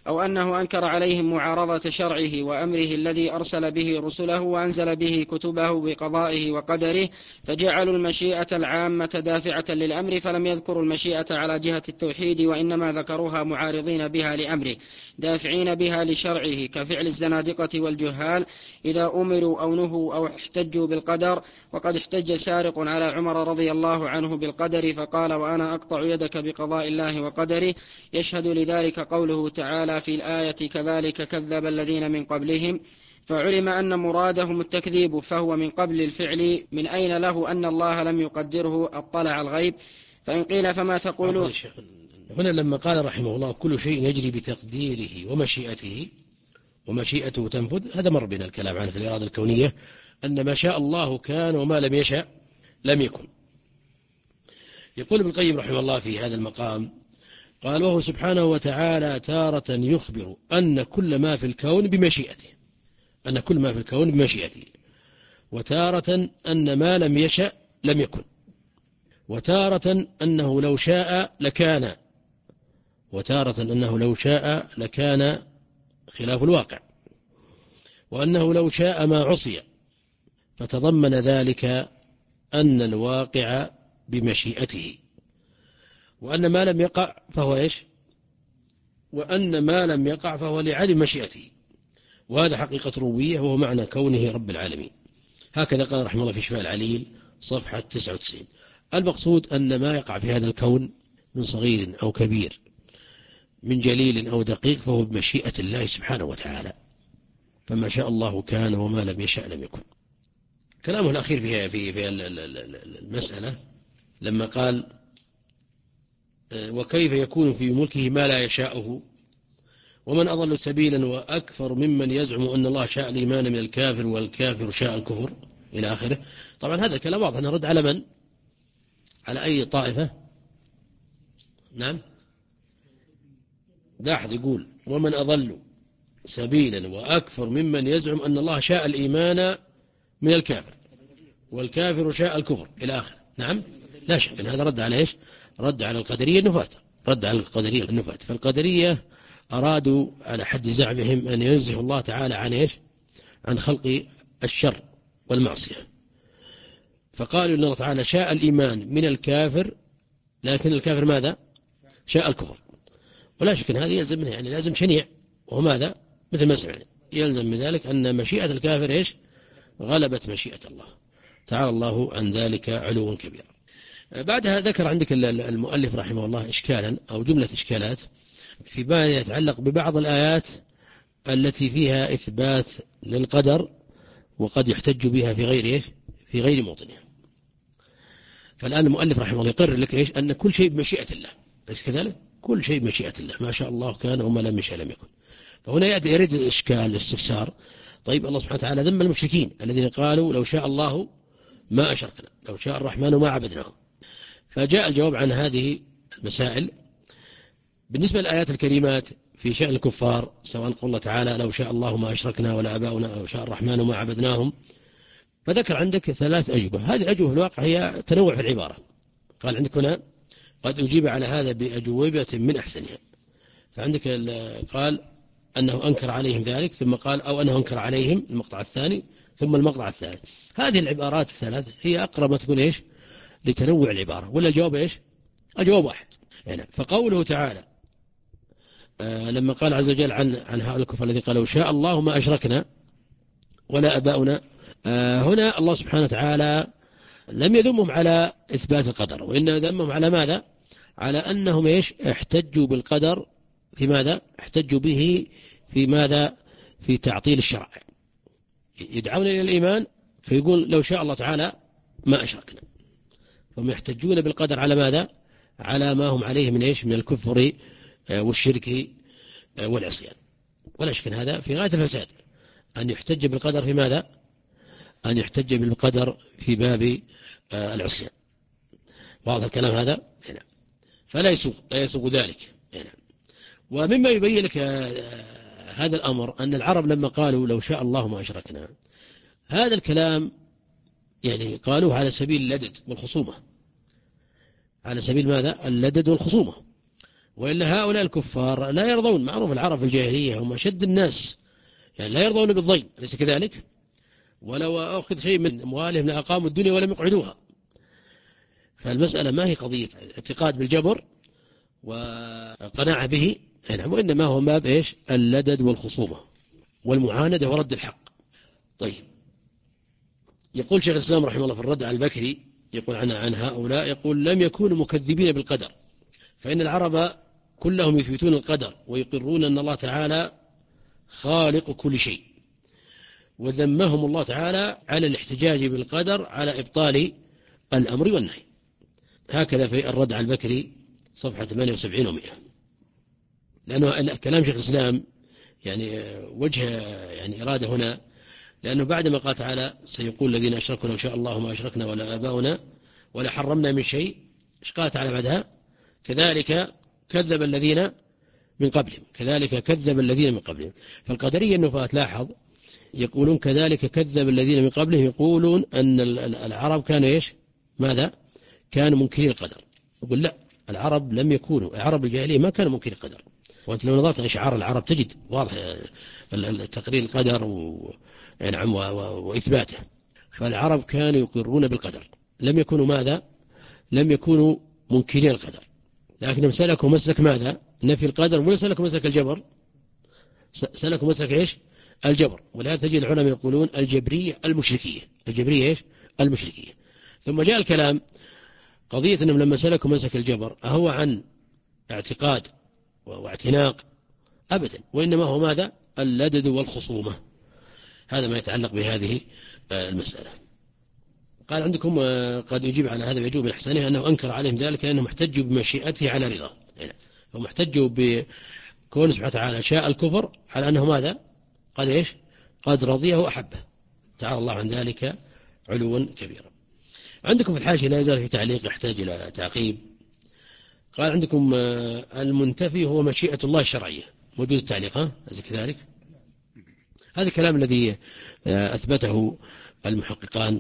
أو أنه أنكر عليهم معارضة شرعه وأمره الذي أرسل به رسله وأنزل به كتبه بقضائه وقدره، فجعلوا المشيئة العامة دافعة للأمر، فلم يذكروا المشيئة على جهة التوحيد، وإنما ذكروها معارضين بها لأمره دافعين بها لشرعه، كفعل الزنادقة والجهال إذا أمروا أو نهوا أو احتجوا بالقدر. وقد احتج سارق على عمر رضي الله عنه بالقدر فقال: وأنا أقطع يدك بقضاء الله وقدره. يشهد لذلك قوله تعالى في الآية: كذلك كذب الذين من قبلهم. فعلم أن مرادهم التكذيب، فهو من قبل الفعل، من أين له أن الله لم يقدره اطلع الغيب. فإن قيل فما تقولون؟ هنا لما قال رحمه الله: كل شيء يجري بتقديره ومشيئته ومشيئته تنفذ، هذا مر بنا الكلام عنه في الإرادة الكونية، أن ما شاء الله كان وما لم يشاء لم يكن. يقول ابن القيم رحمه الله في هذا المقام، قال: وهو سبحانه وتعالى تارة يخبر أن كل ما في الكون بمشيئته أن كل ما في الكون بمشيئته وتارة أن ما لم يشأ لم يكن، وتارة أنه لو شاء لكان، وتارة أنه لو شاء لكان خلاف الواقع، وأنه لو شاء ما عصي، فتضمن ذلك أن الواقع بمشيئته، وأن ما لم يقع فهو إيش؟ وأن ما لم يقع فهو لعدم مشيئته، وهذا حقيقة ربوبية، وهو معنى كونه رب العالمين. هكذا قال رحمه الله في شفاء العليل صفحة تسعة وتسعين. المقصود أن ما يقع في هذا الكون من صغير أو كبير، من جليل أو دقيق، فهو بمشيئة الله سبحانه وتعالى، فما شاء الله كان وما لم يشاء لم يكن. كلامه الأخير في في في المسألة لما قال: وكيف يكون في ملكه ما لا يشاءه، ومن أضل سبيلا وأكثر ممن يزعم أن الله شاء الإيمان من الكافر والكافر شاء الكفر إلى آخره. طبعا هذا الكلام واضح، نرد على من؟ على أي طائفة؟ نعم، داحد يقول: ومن أضل سبيلا وأكثر ممن يزعم أن الله شاء الإيمان من الكافر والكافر شاء الكفر إلى آخره. نعم، لا شك أن هذا رد على إيش؟ رد على القدرية النفاة، رد على القدرية النفاة. فالقدرية أرادوا على حد زعمهم أن ينزه الله تعالى عن إيش؟ عن خلق الشر والمعصية، فقالوا إن الله تعالى شاء الإيمان من الكافر، لكن الكافر ماذا؟ شاء الكفر. ولا شك أن هذا يلزم منه، يعني لازم شنيع، وهو ماذا؟ مثل ما سمعنا، يلزم من ذلك أن مشيئة الكافر إيش؟ غلبت مشيئة الله تعالى الله عن ذلك علوا كبيرا. بعدها ذكر عندك المؤلف رحمه الله إشكالا أو جملة إشكالات فيما يتعلق ببعض الآيات التي فيها إثبات للقدر وقد يحتج بها في غير إيش؟ في غير موطنها. فالآن المؤلف رحمه الله يقرر لك إيش؟ أن كل شيء بمشيئة الله، ليس كذلك؟ كل شيء بمشيئة الله، ما شاء الله كان وما لم يشاء لم يكن. فهنا يأتي يريد الإشكال الاستفسار: طيب الله سبحانه وتعالى ذم المشركين الذين قالوا لو شاء الله ما أشركنا، لو شاء الرحمن ما عبدناه. فجاء الجواب عن هذه المسائل بالنسبة للآيات الكريمات في شأن الكفار، سواء قال الله تعالى لو شاء الله ما أشركنا ولا أباؤنا، لو شاء الرحمن ما عبدناهم. فذكر عندك ثلاث أجوبة، هذه الأجوبة في الواقع هي تنوع في العبارة. قال عندك هنا قد أجيب على هذا بأجوبة من أحسنها. فعندك قال أنه أنكر عليهم ذلك، ثم قال أو أنه أنكر عليهم، المقطع الثاني، ثم المقطع الثالث. هذه العبارات الثلاث هي أقرب ما تكون إيش؟ لتنوع العبارة، ولا الجواب إيش؟ الجواب واحد. يعني فقوله تعالى آه لما قال عز وجل عن عن هؤلاء الكفار الذين قالوا شاء الله ما أشركنا ولا أباؤنا، آه هنا الله سبحانه وتعالى لم يذمهم على إثبات القدر، وإنما ذمهم على ماذا؟ على أنهم إيش؟ احتجوا بالقدر في ماذا؟ احتجوا به في ماذا؟ في تعطيل الشرع. يدعون إلى الإيمان فيقول لو شاء الله تعالى ما أشركنا، فهم يحتجون بالقدر على ماذا؟ على ما هم عليه من إيش؟ من الكفر والشرك والعصيان. ولا شك هذا في غاية الفساد، أن يحتج بالقدر في ماذا؟ أن يحتج بالقدر في باب العصيان. واضح الكلام هذا؟ فلا يسوغ لا يسوغ ذلك. ومما يبين لك هذا الأمر أن العرب لما قالوا لو شاء الله ما أشركنا، هذا الكلام يعني قالوه على سبيل اللدد والخصومة، على سبيل ماذا؟ اللدد والخصومة. وإلا هؤلاء الكفار لا يرضون، معروف العرب في الجاهلية هم أشد الناس، يعني لا يرضون بالضيم، أليس كذلك؟ ولو أخذ شيء من أموالهم لأقاموا الدنيا ولم يقعدوها. فالمسألة ما هي قضية اعتقاد بالجبر وقناعة به، وإنما هو باب إيش؟ اللدد والخصومة والمعاندة ورد الحق. طيب، يقول شيخ الإسلام رحمه الله في الرد على البكري، يقول عن عن هؤلاء، يقول لم يكونوا مكذبين بالقدر، فإن العرب كلهم يثبتون القدر ويقرون أن الله تعالى خالق كل شيء، وذمهم الله تعالى على الاحتجاج بالقدر على إبطال الأمر والنهي. هكذا في الرد على البكري صفحة ثمانية وسبعين ومئة. لأنه كلام شيخ الإسلام يعني وجه يعني إرادة هنا، لأنه بعدما قال تعالى سيقول الذين أشركوا لو شاء الله ما أشركنا ولا آباؤنا ولا حرمنا من شيء، إيش قال تعالى بعدها؟ كذلك كذب الذين من قبلهم، كذلك كذب الذين من قبلهم. فالقدرية النفاة لاحظ يقولون كذلك كذب الذين من قبلهم، يقولون أن العرب كانوا إيش؟ ماذا؟ كانوا منكرين القدر. يقول لا، العرب لم يكونوا، العرب الجاهلية ما كانوا منكرين القدر. وأنت لو نظرت أشعار العرب تجد واضح تقرير القدر و... نعم وإثباته. فالعرب كانوا يقرون بالقدر، لم يكونوا ماذا؟ لم يكونوا منكرين القدر، لكنهم سلكوا مسلك ماذا؟ نفي القدر، ولا سلكوا مسلك الجبر؟ سلكوا مسلك إيش؟ الجبر. ولهذا تجد العلماء يقولون الجبرية المشركية، الجبرية إيش؟ المشركية. ثم جاء الكلام قضية أنهم لما سلكوا مسلك الجبر أهو عن اعتقاد واعتناق؟ أبدا، وإنما هو ماذا؟ اللدد والخصومة. هذا ما يتعلق بهذه المسألة. قال عندكم قد يجيب على هذا ويجوب من أحسنه أنه أنكر عليهم ذلك لأنهم احتجوا بمشيئته على رضاه، هم احتجوا بكون سبحانه وتعالى شاء الكفر على أنه ماذا؟ قد إيش؟ قد رضيه وأحبه، تعالى الله عن ذلك علوا كبيرا. عندكم في الحاشية لا يزال في تعليق يحتاج إلى تعقيب. قال عندكم المنتفي هو مشيئة الله الشرعية، موجود التعليق ها؟ أليس كذلك؟ هذا الكلام الذي أثبته المحققان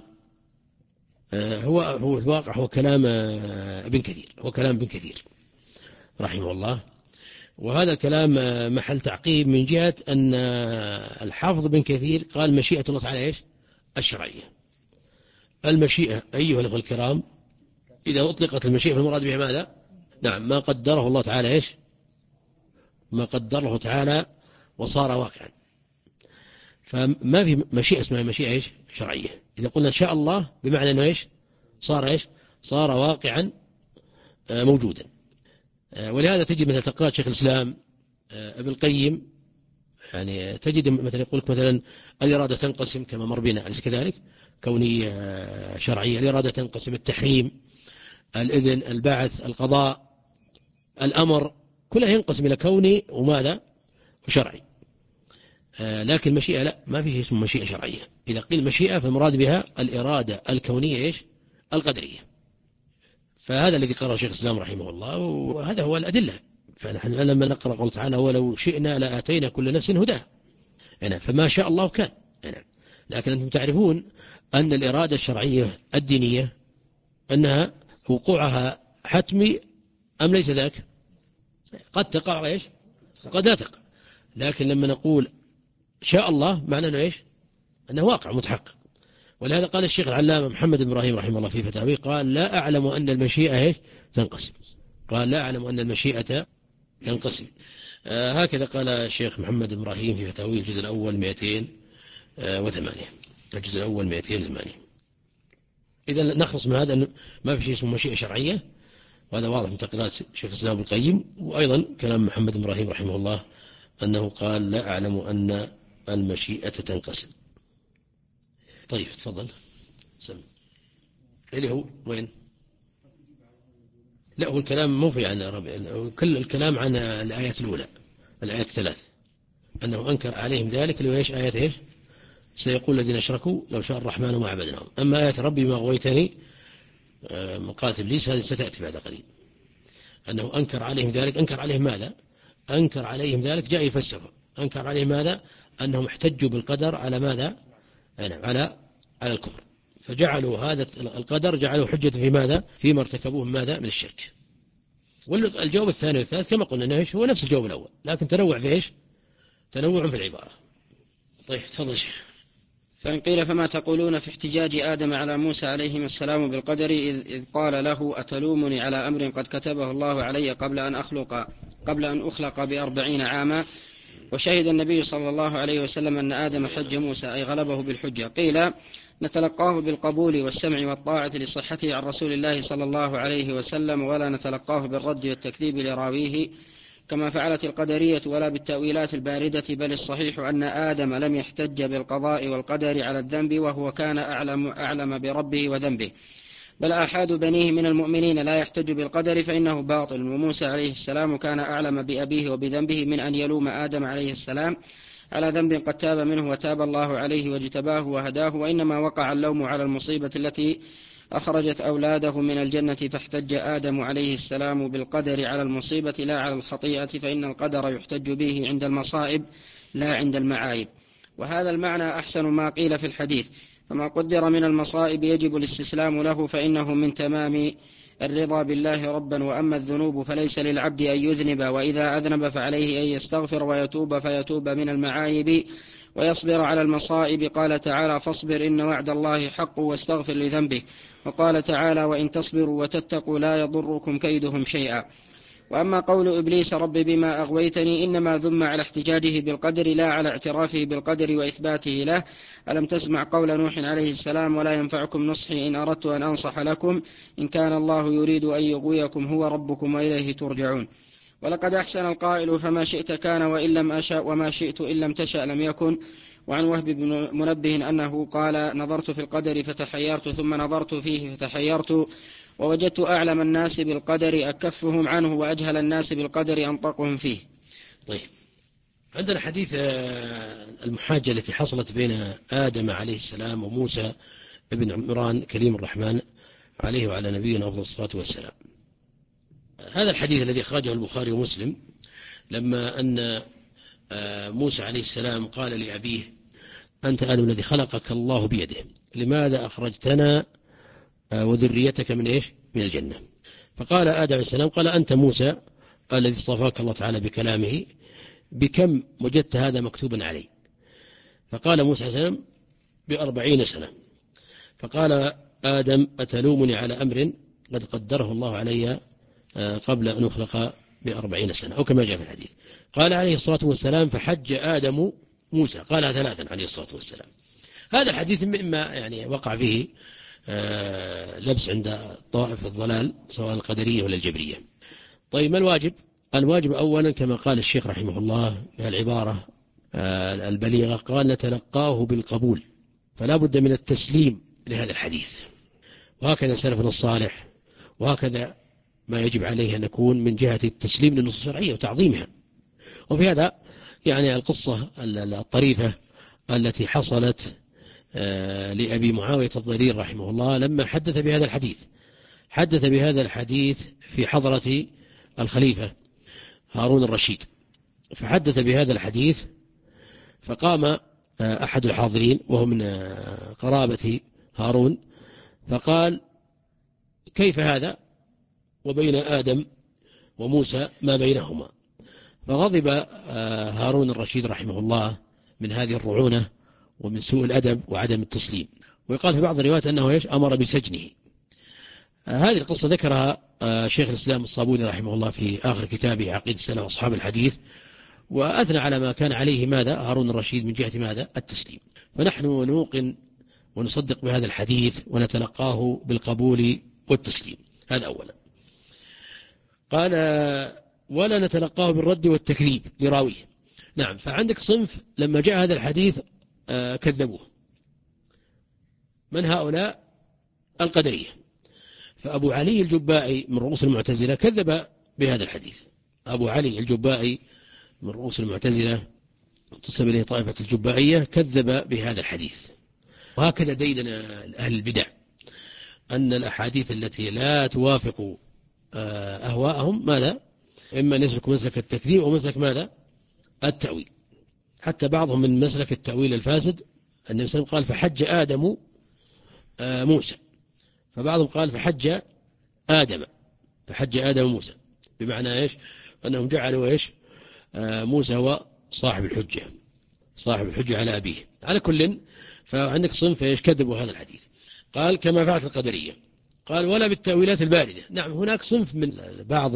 هو هو الواقع هو كلام ابن كثير، هو كلام ابن كثير رحمه الله. وهذا الكلام محل تعقيب من جهة أن الحافظ ابن كثير قال مشيئة الله تعالى إيش؟ الشرعية. المشيئة أيها الأخوة الكرام إذا أطلقت المشيئة فالمراد بها ماذا؟ نعم، ما قدره الله تعالى إيش؟ ما قدره تعالى وصار واقعا. فما في مشيئة اسمها مشيئة إيش؟ شرعية. إذا قلنا شاء الله بمعنى أنه إيش؟ صار إيش؟ صار واقعا موجودا. ولهذا تجد مثل تقرأ شيخ الإسلام ابن القيم، يعني تجد مثلا يقول لك مثلا الإرادة تنقسم كما مر بنا، أليس كذلك؟ كونية شرعية، الإرادة تنقسم التحريم، الإذن، البعث، القضاء، الأمر، كلها ينقسم إلى كوني وماذا؟ وشرعي. لكن المشيئة لا، ما في شيء اسمه مشيئة شرعية. إذا قيل مشيئة فالمراد بها الإرادة الكونية إيش؟ القدرية. فهذا الذي قرأه شيخ الإسلام رحمه الله، وهذا هو الأدلة. فنحن لما نقرأ قول تعالى ولو شئنا لآتينا كل نفس هداها، يعني فما شاء الله كان. يعني لكن أنتم تعرفون أن الإرادة الشرعية الدينية أنها وقوعها حتمي أم ليس ذاك؟ قد تقع إيش؟ قد لا تقع. لكن لما نقول شاء الله معنى أنه إيش؟ أنه واقع متحقق. ولهذا قال الشيخ العلامة محمد بن إبراهيم رحمه الله في فتاويه قال لا أعلم أن المشيئة إيش؟ تنقسم. قال لا أعلم أن المشيئة تنقسم. آه هكذا قال الشيخ محمد بن إبراهيم في فتاويه الجزء الأول مئتين وثمانية، الجزء الأول مئتين وثمانية. إذا نخلص من هذا ما في شيء اسمه مشيئة شرعية، وهذا واضح من تقريرات شيخ الإسلام ابن القيم. وأيضا كلام محمد بن إبراهيم رحمه الله أنه قال لا أعلم أن المشيئة تنقسم. طيب تفضل سم. اللي هو وين؟ لا، هو الكلام مو في عن ربع، كل الكلام عن الآيات الأولى، الآيات الثلاث، أنه أنكر عليهم ذلك اللي هو إيش؟ آيات إيش؟ سيقول الذين أشركوا لو شاء الرحمن ما عبدناهم. أما آيات ربي ما غويتني من قالت إبليس هذه ستأتي بعد قليل. أنه أنكر عليهم ذلك. أنكر عليهم ماذا؟ أنكر عليهم ذلك جاء يفسره. أنكر عليهم ماذا؟ أنهم احتجوا بالقدر على ماذا؟ على على الكفر، فجعلوا هذا القدر جعلوا حجة في ماذا؟ فيما ارتكبوه ماذا؟ من الشرك. والجواب الثاني والثالث كما قلنا إنه هو نفس الجواب الأول، لكن تنوع في إيش؟ تنوع في العبارة. طيب تفضل شيخ. فإن قيل فما تقولون في احتجاج آدم على موسى عليهم السلام بالقدر إذ, إذ قال له أتلومني على أمر قد كتبه الله علي قبل أن أخلق قبل أن أخلق بأربعين عاما، وشهد النبي صلى الله عليه وسلم أن آدم حج موسى أي غلبه بالحجة. قيل نتلقاه بالقبول والسمع والطاعة لصحته عن رسول الله صلى الله عليه وسلم، ولا نتلقاه بالرد والتكذيب لراويه كما فعلت القدرية ولا بالتأويلات الباردة، بل الصحيح أن آدم لم يحتج بالقضاء والقدر على الذنب وهو كان أعلم, أعلم بربه وذنبه، بل آحاد بنيه من المؤمنين لا يحتج بالقدر فإنه باطل. وموسى عليه السلام كان أعلم بأبيه وبذنبه من أن يلوم آدم عليه السلام على ذنب قد تاب منه وتاب الله عليه واجتباه وهداه، وإنما وقع اللوم على المصيبة التي أخرجت أولاده من الجنة، فاحتج آدم عليه السلام بالقدر على المصيبة لا على الخطيئة، فإن القدر يحتج به عند المصائب لا عند المعايب. وهذا المعنى أحسن ما قيل في الحديث، فما قدر من المصائب يجب الاستسلام له، فإنه من تمام الرضا بالله ربا. وأما الذنوب فليس للعبد أن يذنب، وإذا أذنب فعليه أن يستغفر ويتوب فيتوب من المعايب ويصبر على المصائب. قال تعالى فاصبر إن وعد الله حق واستغفر لذنبه. وقال تعالى وإن تصبروا وتتقوا لا يضركم كيدهم شيئا. وأما قول إبليس رب بما أغويتني إنما ذم على احتجاجه بالقدر لا على اعترافه بالقدر وإثباته له. ألم تسمع قول نوح عليه السلام ولا ينفعكم نصحي إن أردت أن أنصح لكم إن كان الله يريد أن يغويكم هو ربكم وإليه ترجعون. ولقد أحسن القائل فما شئت كان وإن لم أشأ وما شئت إن لم تشأ لم يكن. وعن وهب بن منبه أنه قال نظرت في القدر فتحيرت ثم نظرت فيه فتحيرت ووجدت أعلم الناس بالقدر أكفهم عنه وأجهل الناس بالقدر أنطقهم فيه. طيب عندنا حديث المحاجة التي حصلت بين آدم عليه السلام وموسى ابن عمران كليم الرحمن عليه وعلى نبينا أفضل الصلاة والسلام. هذا الحديث الذي أخرجه البخاري ومسلم لما أن موسى عليه السلام قال لأبيه أنت آدم الذي خلقك الله بيده لماذا أخرجتنا وذريتك من إيش؟ من الجنة. فقال آدم عليه السلام قال أنت موسى الذي اصطفاك الله تعالى بكلامه بكم وجدت هذا مكتوبا علي؟ فقال موسى عليه السلام بأربعين سنة. فقال آدم أتلومني على أمر قد قدره الله علي قبل أن أخلق بأربعين سنة، أو كما جاء في الحديث. قال عليه الصلاة والسلام فحج آدم موسى، قال ثلاثا عليه الصلاة والسلام. هذا الحديث مما يعني وقع فيه لبس عند طائف الضلال سواء القدرية ولا الجبرية. طيب ما الواجب؟ الواجب أولا كما قال الشيخ رحمه الله بهالعبارة البليغة قال نتلقاه بالقبول، فلا بد من التسليم لهذا الحديث، وهكذا سلفنا الصالح، وهكذا ما يجب عليه أن نكون من جهة التسليم للنصوص الشرعية وتعظيمها. وفي هذا يعني القصة الطريفة التي حصلت لأبي معاوية الضرير رحمه الله لما حدث بهذا الحديث، حدث بهذا الحديث في حضرة الخليفة هارون الرشيد، فحدث بهذا الحديث فقام أحد الحاضرين وهو من قرابة هارون فقال كيف هذا وبين آدم وموسى ما بينهما؟ فغضب هارون الرشيد رحمه الله من هذه الرعونة ومن سوء الأدب وعدم التسليم. ويقال في بعض الروايات أنه إيش أمر بسجنه. هذه القصة ذكرها شيخ الإسلام الصابوني رحمه الله في آخر كتابه عقيدة السلف أصحاب الحديث، وأثنى على ما كان عليه ماذا هارون الرشيد من جهة ماذا التسليم. فنحن نوقن ونصدق بهذا الحديث ونتلقاه بالقبول والتسليم، هذا أولا. قال ولا نتلقاه بالرد والتكذيب لراويه. نعم، فعندك صنف لما جاء هذا الحديث كذبوه. من هؤلاء؟ القدرية. فأبو علي الجبائي من رؤوس المعتزلة كذب بهذا الحديث. أبو علي الجبائي من رؤوس المعتزلة تسمى إليه طائفة الجبائية كذب بهذا الحديث. وهكذا ديدن أهل البدع أن الأحاديث التي لا توافق أهواءهم ماذا؟ إما نسلك مسلك التكذيب أو مسلك ماذا؟ التأويل. حتى بعضهم من مسلك التأويل الفاسد النبي صلى الله عليه وسلم قال فحج آدم موسى، فبعضهم قال فحج آدم فحج آدم موسى. بمعنى إيش؟ أنهم جعلوا إيش؟ آه موسى هو صاحب الحجة، صاحب الحجة على أبيه. على كل، فعندك صنف إيش؟ كذبوا هذا الحديث. قال كما فعلت القدرية. قال ولا بالتأويلات الباردة. نعم هناك صنف من بعض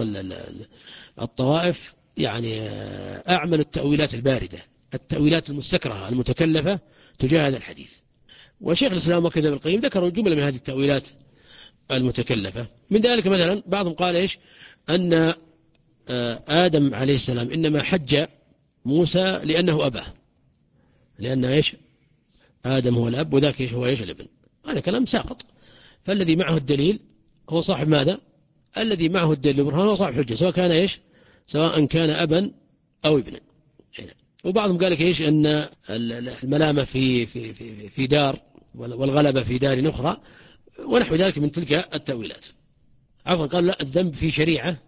الطوائف يعني أعمل التأويلات الباردة، التأويلات المستكرهة المتكلفة تجاه هذا الحديث. وشيخ الإسلام وكذا ابن القيم ذكروا جملة من هذه التأويلات المتكلفة. من ذلك مثلا بعضهم قال إيش؟ أن آدم عليه السلام إنما حج موسى لأنه أباه، لأن إيش؟ آدم هو الأب وذاك إيش هو إيش الابن. هذا كلام ساقط. فالذي معه الدليل هو صاحب ماذا؟ الذي معه الدليل والبرهان هو صاحب حجة، سواء كان إيش؟ سواء كان أبا أو ابنا. وبعضهم قال لك إيش؟ أن الملامة في في في في دار والغلبة في دار أخرى ونحو ذلك من تلك التأويلات. عفوا قال لا، الذنب في شريعة،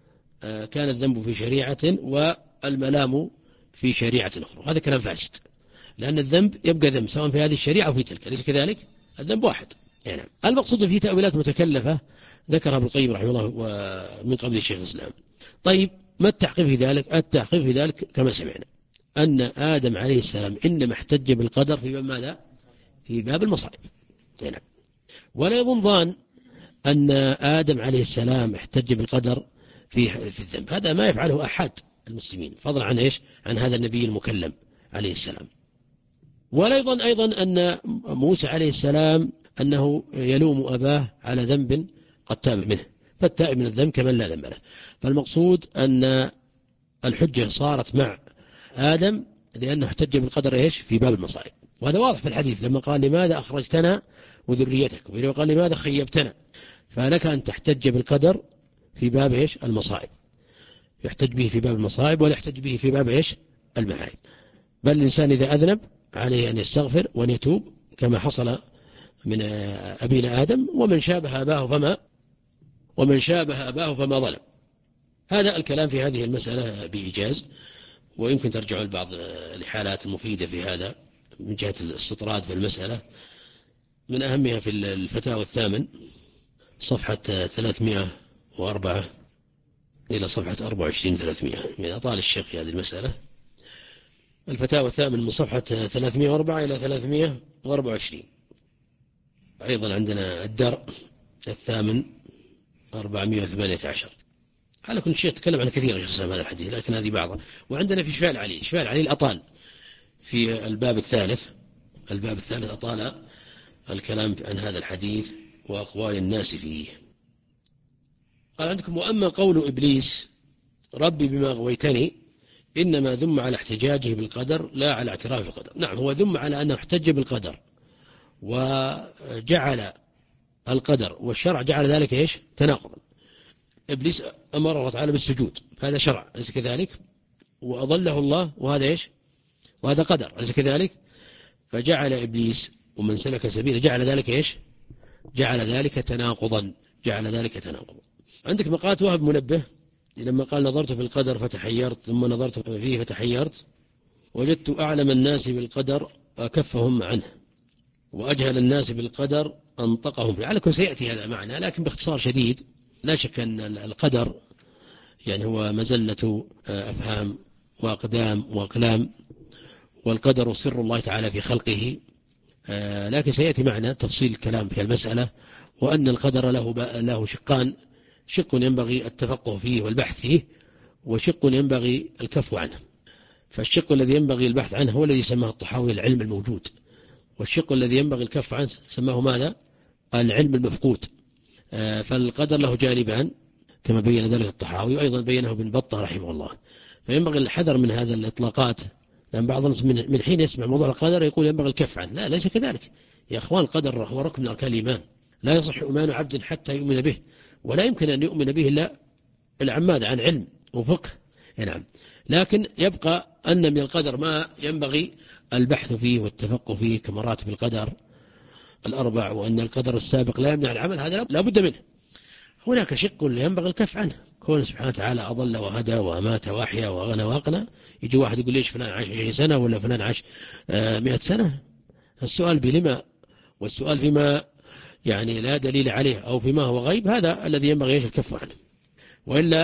كان الذنب في شريعة والملام في شريعة أخرى. هذا كلام فاسد، لأن الذنب يبقى ذنب سواء في هذه الشريعة أو في تلك، أليس كذلك؟ الذنب واحد. يعني المقصود في تأويلات متكلفة ذكرها ابن القيم رحمه الله ومن قبل الشيخ الإسلام. طيب ما التحقيق في ذلك؟ التحقيق في ذلك كما سمعنا أن آدم عليه السلام إنما احتج بالقدر في باب ماذا؟ في باب المصائب. يعني ولا يظن ظان أن آدم عليه السلام احتج بالقدر في في الذنب، هذا ما يفعله أحد المسلمين فضلا عن إيش؟ عن هذا النبي المكلم عليه السلام. ولا يظن أيضا أن موسى عليه السلام أنه يلوم أباه على ذنب قد تاب منه، فالتائب من الذنب كمن لا ذنب له. فالمقصود أن الحجة صارت مع آدم لأنه احتج بالقدر إيش؟ في باب المصائب. وهذا واضح في الحديث لما قال لماذا أخرجتنا وذريتك، وإذا قال لماذا خيبتنا. فلك أن تحتج بالقدر في باب إيش؟ المصائب، يحتج به في باب المصائب ولا يحتج به في باب إيش؟ المعايب. بل الإنسان إذا أذنب عليه أن يستغفر وأن يتوب كما حصل من أبينا آدم، ومن شابه أباه فما ومن شابه أباه فما ظلم. هذا الكلام في هذه المسألة بإيجاز، ويمكن ترجعوا لبعض الحالات المفيدة في هذا من جهة الاستطراد في المسألة. من أهمها في الفتاوى الثامن صفحة ثلاثمائة وأربعة إلى صفحة أربعة وعشرين ثلاثمائة، يعني أطال الشيخ في هذه المسألة. الفتاوى الثامن من صفحة ثلاثمائة وأربعة إلى ثلاثمائة وأربعة وعشرين. أيضا عندنا الدرء الثامن أربعمائة وثمانية عشر. على كل شيء تكلم عن كثير يا شيخ هذا الحديث، لكن هذه بعضها. وعندنا في شفاء العليل، شفاء العليل أطال في الباب الثالث، الباب الثالث أطال الكلام عن هذا الحديث وأقوال الناس فيه. قال عندكم وأما قول إبليس ربي بما غويتني إنما ذم على احتجاجه بالقدر لا على اعترافه بالقدر. نعم هو ذم على أنه احتج بالقدر وجعل القدر والشرع جعل ذلك إيش؟ تناقضا. إبليس أمر الله تعالى بالسجود، هذا شرع أليس كذلك؟ وأضله الله وهذا إيش؟ وهذا قدر أليس كذلك؟ فجعل إبليس ومن سلك سبيله جعل ذلك إيش؟ جعل ذلك تناقضا، جعل ذلك تناقضا. عندك مقالة وهب منبه لما قال نظرت في القدر فتحيرت ثم نظرت فيه فتحيرت وجدت أعلم الناس بالقدر أكفهم عنه وأجهل الناس بالقدر أنطقهم فيه. على كل سيأتي هذا معنا، لكن باختصار شديد لا شك أن القدر يعني هو مزلة أفهام وأقدام وأقلام، والقدر سر الله تعالى في خلقه. لكن سيأتي معنا تفصيل الكلام في المسألة، وأن القدر له له شقان، شق ينبغي التفقه فيه والبحث فيه، وشق ينبغي الكف عنه. فالشق الذي ينبغي البحث عنه هو الذي سماه الطحاوي العلم الموجود، والشق الذي ينبغي الكف عنه سماه ماذا؟ العلم المفقود. فالقدر له جانبان كما بين ذلك الطحاوي، وأيضا بينه ابن بطة رحمه الله. فينبغي الحذر من هذا الإطلاقات، لأن بعض الناس من حين يسمع موضوع القدر يقول ينبغي الكف عنه. لا، ليس كذلك يا أخوان. القدر هو ركن من أركان الإيمان، لا يصح إيمان عبد حتى يؤمن به، ولا يمكن أن يؤمن به إلا العماد عن علم وفقه. نعم، لكن يبقى أن من القدر ما ينبغي البحث فيه والتفقه فيه كمراتب القدر الأربع، وأن القدر السابق لا يمنع العمل، هذا لا بد منه. هناك شق ينبغي الكف عنه، كون سبحانه وتعالى أضل وهدى وأمات وأحيا وغنى وأقنى. يجي واحد يقول ليش فلان عاش عشرين سنة ولا فلان عاش مئة سنة؟ السؤال بلما، والسؤال فيما يعني لا دليل عليه أو فيما هو غيب، هذا الذي ينبغي يش الكف عنه. وإلا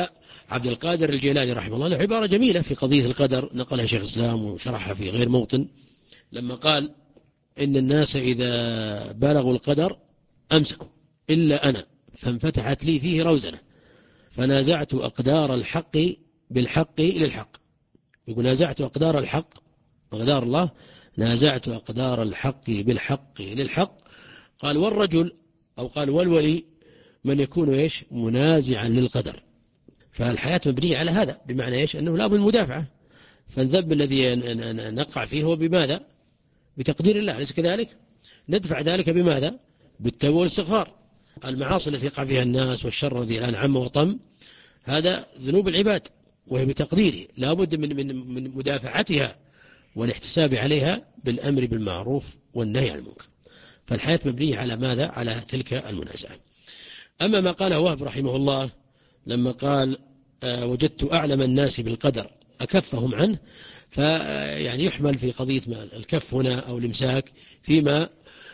عبد القادر الجيلاني رحمه الله له عبارة جميلة في قضية القدر نقلها شيخ الإسلام وشرحها في غير موطن، لما قال إن الناس إذا بلغوا القدر أمسكوا إلا أنا فانفتحت لي فيه روزنة فنازعت أقدار الحق بالحق للحق. يقول نازعت أقدار الحق، أقدار الله، نازعت أقدار الحق بالحق للحق. قال والرجل أو قال والولي من يكون إيش منازعا للقدر. فالحياة مبنية على هذا، بمعنى إيش أنه لا بد المدافعة. فالذنب الذي نقع فيه هو بماذا؟ بتقدير الله، أليس كذلك؟ ندفع ذلك بماذا؟ بالتوبة والاستغفار. المعاصي التي يقع فيها الناس والشر الذي الآن عم وطم هذا ذنوب العباد وهي بتقديره، لا بد من من من مدافعتها والاحتساب عليها بالأمر بالمعروف والنهي عن المنكر. فالحياة مبنية على ماذا؟ على تلك المنازعة. أما ما قاله وهب رحمه الله لما قال آه وجدت أعلم الناس بالقدر أكفهم عنه، فيعني يحمل في قضية الكف هنا أو الإمساك فيما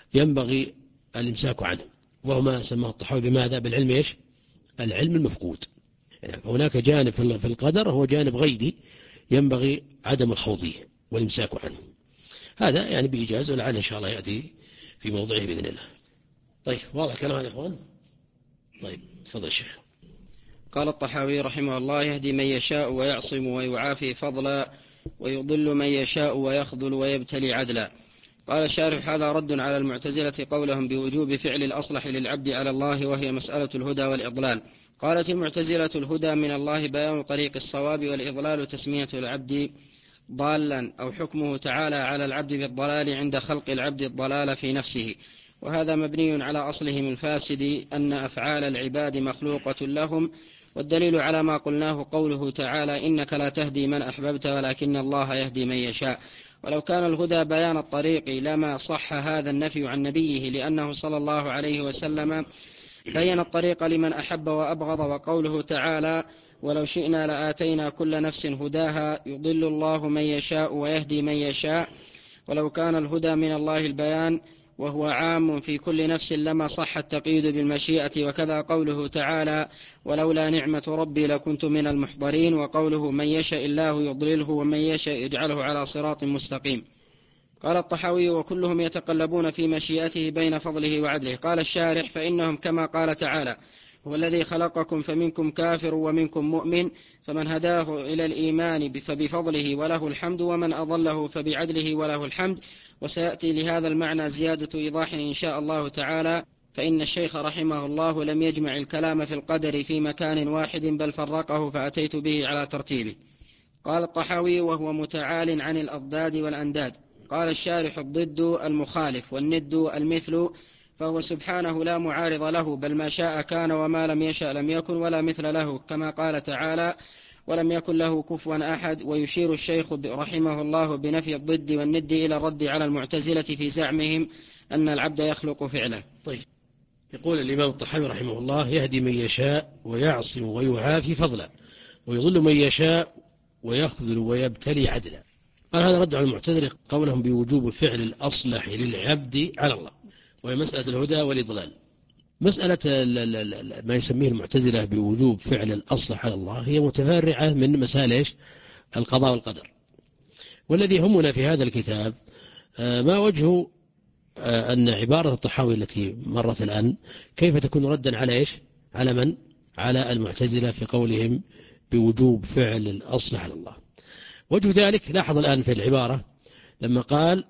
ينبغي الإمساك عنه، وهو ما سماه الطحاوي بماذا؟ بالعلم إيش؟ العلم المفقود. يعني هناك جانب في القدر هو جانب غيبي ينبغي عدم الخوض فيه والإمساك عنه. هذا يعني بإيجاز، ولعل إن شاء الله يأتي في موضعه بإذن الله. طيب واضح كلام هذا يا إخوان؟ طيب تفضل الشيخ. قال الطحاوي رحمه الله يهدي من يشاء ويعصم ويعافي فضلا ويضل من يشاء ويخذل ويبتلي عدلا. قال الشارح هذا رد على المعتزلة قولهم بوجوب فعل الأصلح للعبد على الله، وهي مسألة الهدى والإضلال. قالت المعتزلة الهدى من الله بيان طريق الصواب، والإضلال تسمية العبد ضالا أو حكمه تعالى على العبد بالضلال عند خلق العبد الضلال في نفسه. وهذا مبني على أصلهم الفاسد أن أفعال العباد مخلوقة لهم، والدليل على ما قلناه قوله تعالى إنك لا تهدي من أحببت ولكن الله يهدي من يشاء. ولو كان الهدى بيان الطريق لما صح هذا النفي عن نبيه، لأنه صلى الله عليه وسلم بين الطريق لمن أحب وأبغض. وقوله تعالى ولو شئنا لآتينا كل نفس هداها يضل الله من يشاء ويهدي من يشاء. ولو كان الهدى من الله البيان وهو عام في كل نفس لما صح التقييد بالمشيئة. وكذا قوله تعالى ولولا نعمة ربي لكنت من المحضرين. وقوله من يشاء الله يضلله ومن يشاء يجعله على صراط مستقيم. قال الطحاوي وكلهم يتقلبون في مشيئته بين فضله وعدله. قال الشارح فإنهم كما قال تعالى هو الذي خلقكم فمنكم كافر ومنكم مؤمن، فمن هداه إلى الإيمان فبفضله وله الحمد، ومن أضله فبعدله وله الحمد. وسيأتي لهذا المعنى زيادة إيضاح إن شاء الله تعالى، فإن الشيخ رحمه الله لم يجمع الكلام في القدر في مكان واحد بل فرقه فأتيت به على ترتيبه. قال الطحاوي وهو متعال عن الأضداد والأنداد. قال الشارح الضد المخالف والند المثل، فهو سبحانه لا معارض له، بل ما شاء كان وما لم يشأ لم يكن ولا مثل له، كما قال تعالى ولم يكن له كفوا أحد. ويشير الشيخ رحمه الله بنفي الضد والند إلى الرد على المعتزلة في زعمهم أن العبد يخلق فعله. طيب يقول الإمام الطحاوي رحمه الله يهدي من يشاء ويعصم ويعافي فضلا ويضل من يشاء ويخذل ويبتلي عدلا. قال هذا رد على المعتزلة قولهم بوجوب فعل الأصلح للعبد على الله، وهي مسألة الهدى والإضلال. مسألة ما يسميه المعتزلة بوجوب فعل الأصلح على الله هي متفرعة من مسائل إيش؟ القضاء والقدر. والذي يهمنا في هذا الكتاب ما وجه أن عبارة الطحاوي التي مرت الآن كيف تكون ردا على إيش؟ على من؟ على المعتزلة في قولهم بوجوب فعل الأصلح على الله. وجه ذلك لاحظ الآن في العبارة لما قال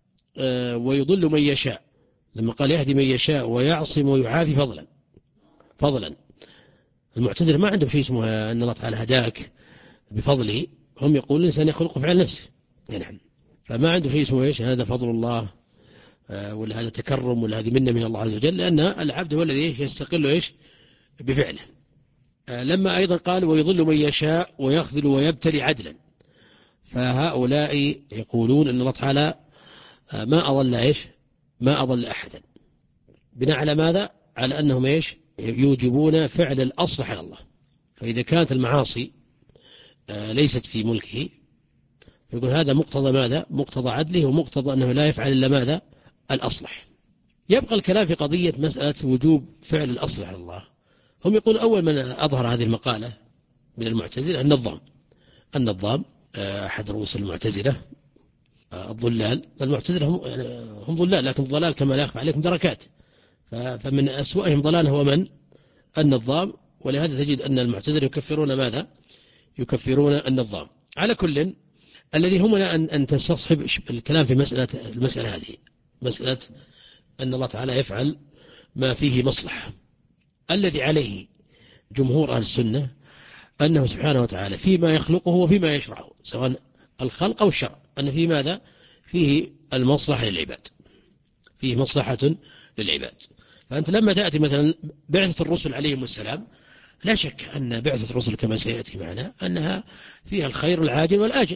ويضل من يشاء، لما قال يهدي من يشاء ويعصم ويعافي فضلا فضلا. المعتزلة ما عندهم شيء اسمه أن الله تعالى هداك بفضله، هم يقولون الإنسان يخلق فعل نفسه يعني، فما عنده شيء اسمه إيش هذا فضل الله ولا هذا تكرم ولا هذه منة من الله عز وجل، لأن العبد هو الذي يستقل إيش بفعله. لما أيضا قال ويضل من يشاء ويخذل ويبتلي عدلا، فهؤلاء يقولون أن الله تعالى ما أضل إيش ما أضل أحدا، بناء على ماذا؟ على أنهم إيش يوجبون فعل الأصلح على الله. فإذا كانت المعاصي ليست في ملكه يقول هذا مقتضى ماذا؟ مقتضى عدله، ومقتضى أنه لا يفعل إلا ماذا؟ الأصلح. يبقى الكلام في قضية مسألة وجوب فعل الأصلح على الله. هم يقول أول من أظهر هذه المقالة من المعتزلة النظام. النظام أحد رؤوس المعتزلة الضلال. المعتزلة هم, هم ضلال، لكن الضلال كما لا يخفى عليكم دركات. فمن أسوأهم ضلال هو من؟ النظام. ولهذا تجد أن المعتزلة يكفرون ماذا؟ يكفرون النظام. على كل، الذي هم أن أن تستصحب الكلام في مسألة المسألة هذه، مسألة أن الله تعالى يفعل ما فيه مصلحة. الذي عليه جمهور أهل السنة أنه سبحانه وتعالى فيما يخلقه وفيما يشرعه، سواء الخلق أو الشرع، أن في ماذا؟ فيه المصلحة للعباد، فيه مصلحة للعباد. فأنت لما تأتي مثلا بعثة الرسل عليهم السلام، لا شك أن بعثة الرسل كما سيأتي معنا أنها فيها الخير العاجل والآجل،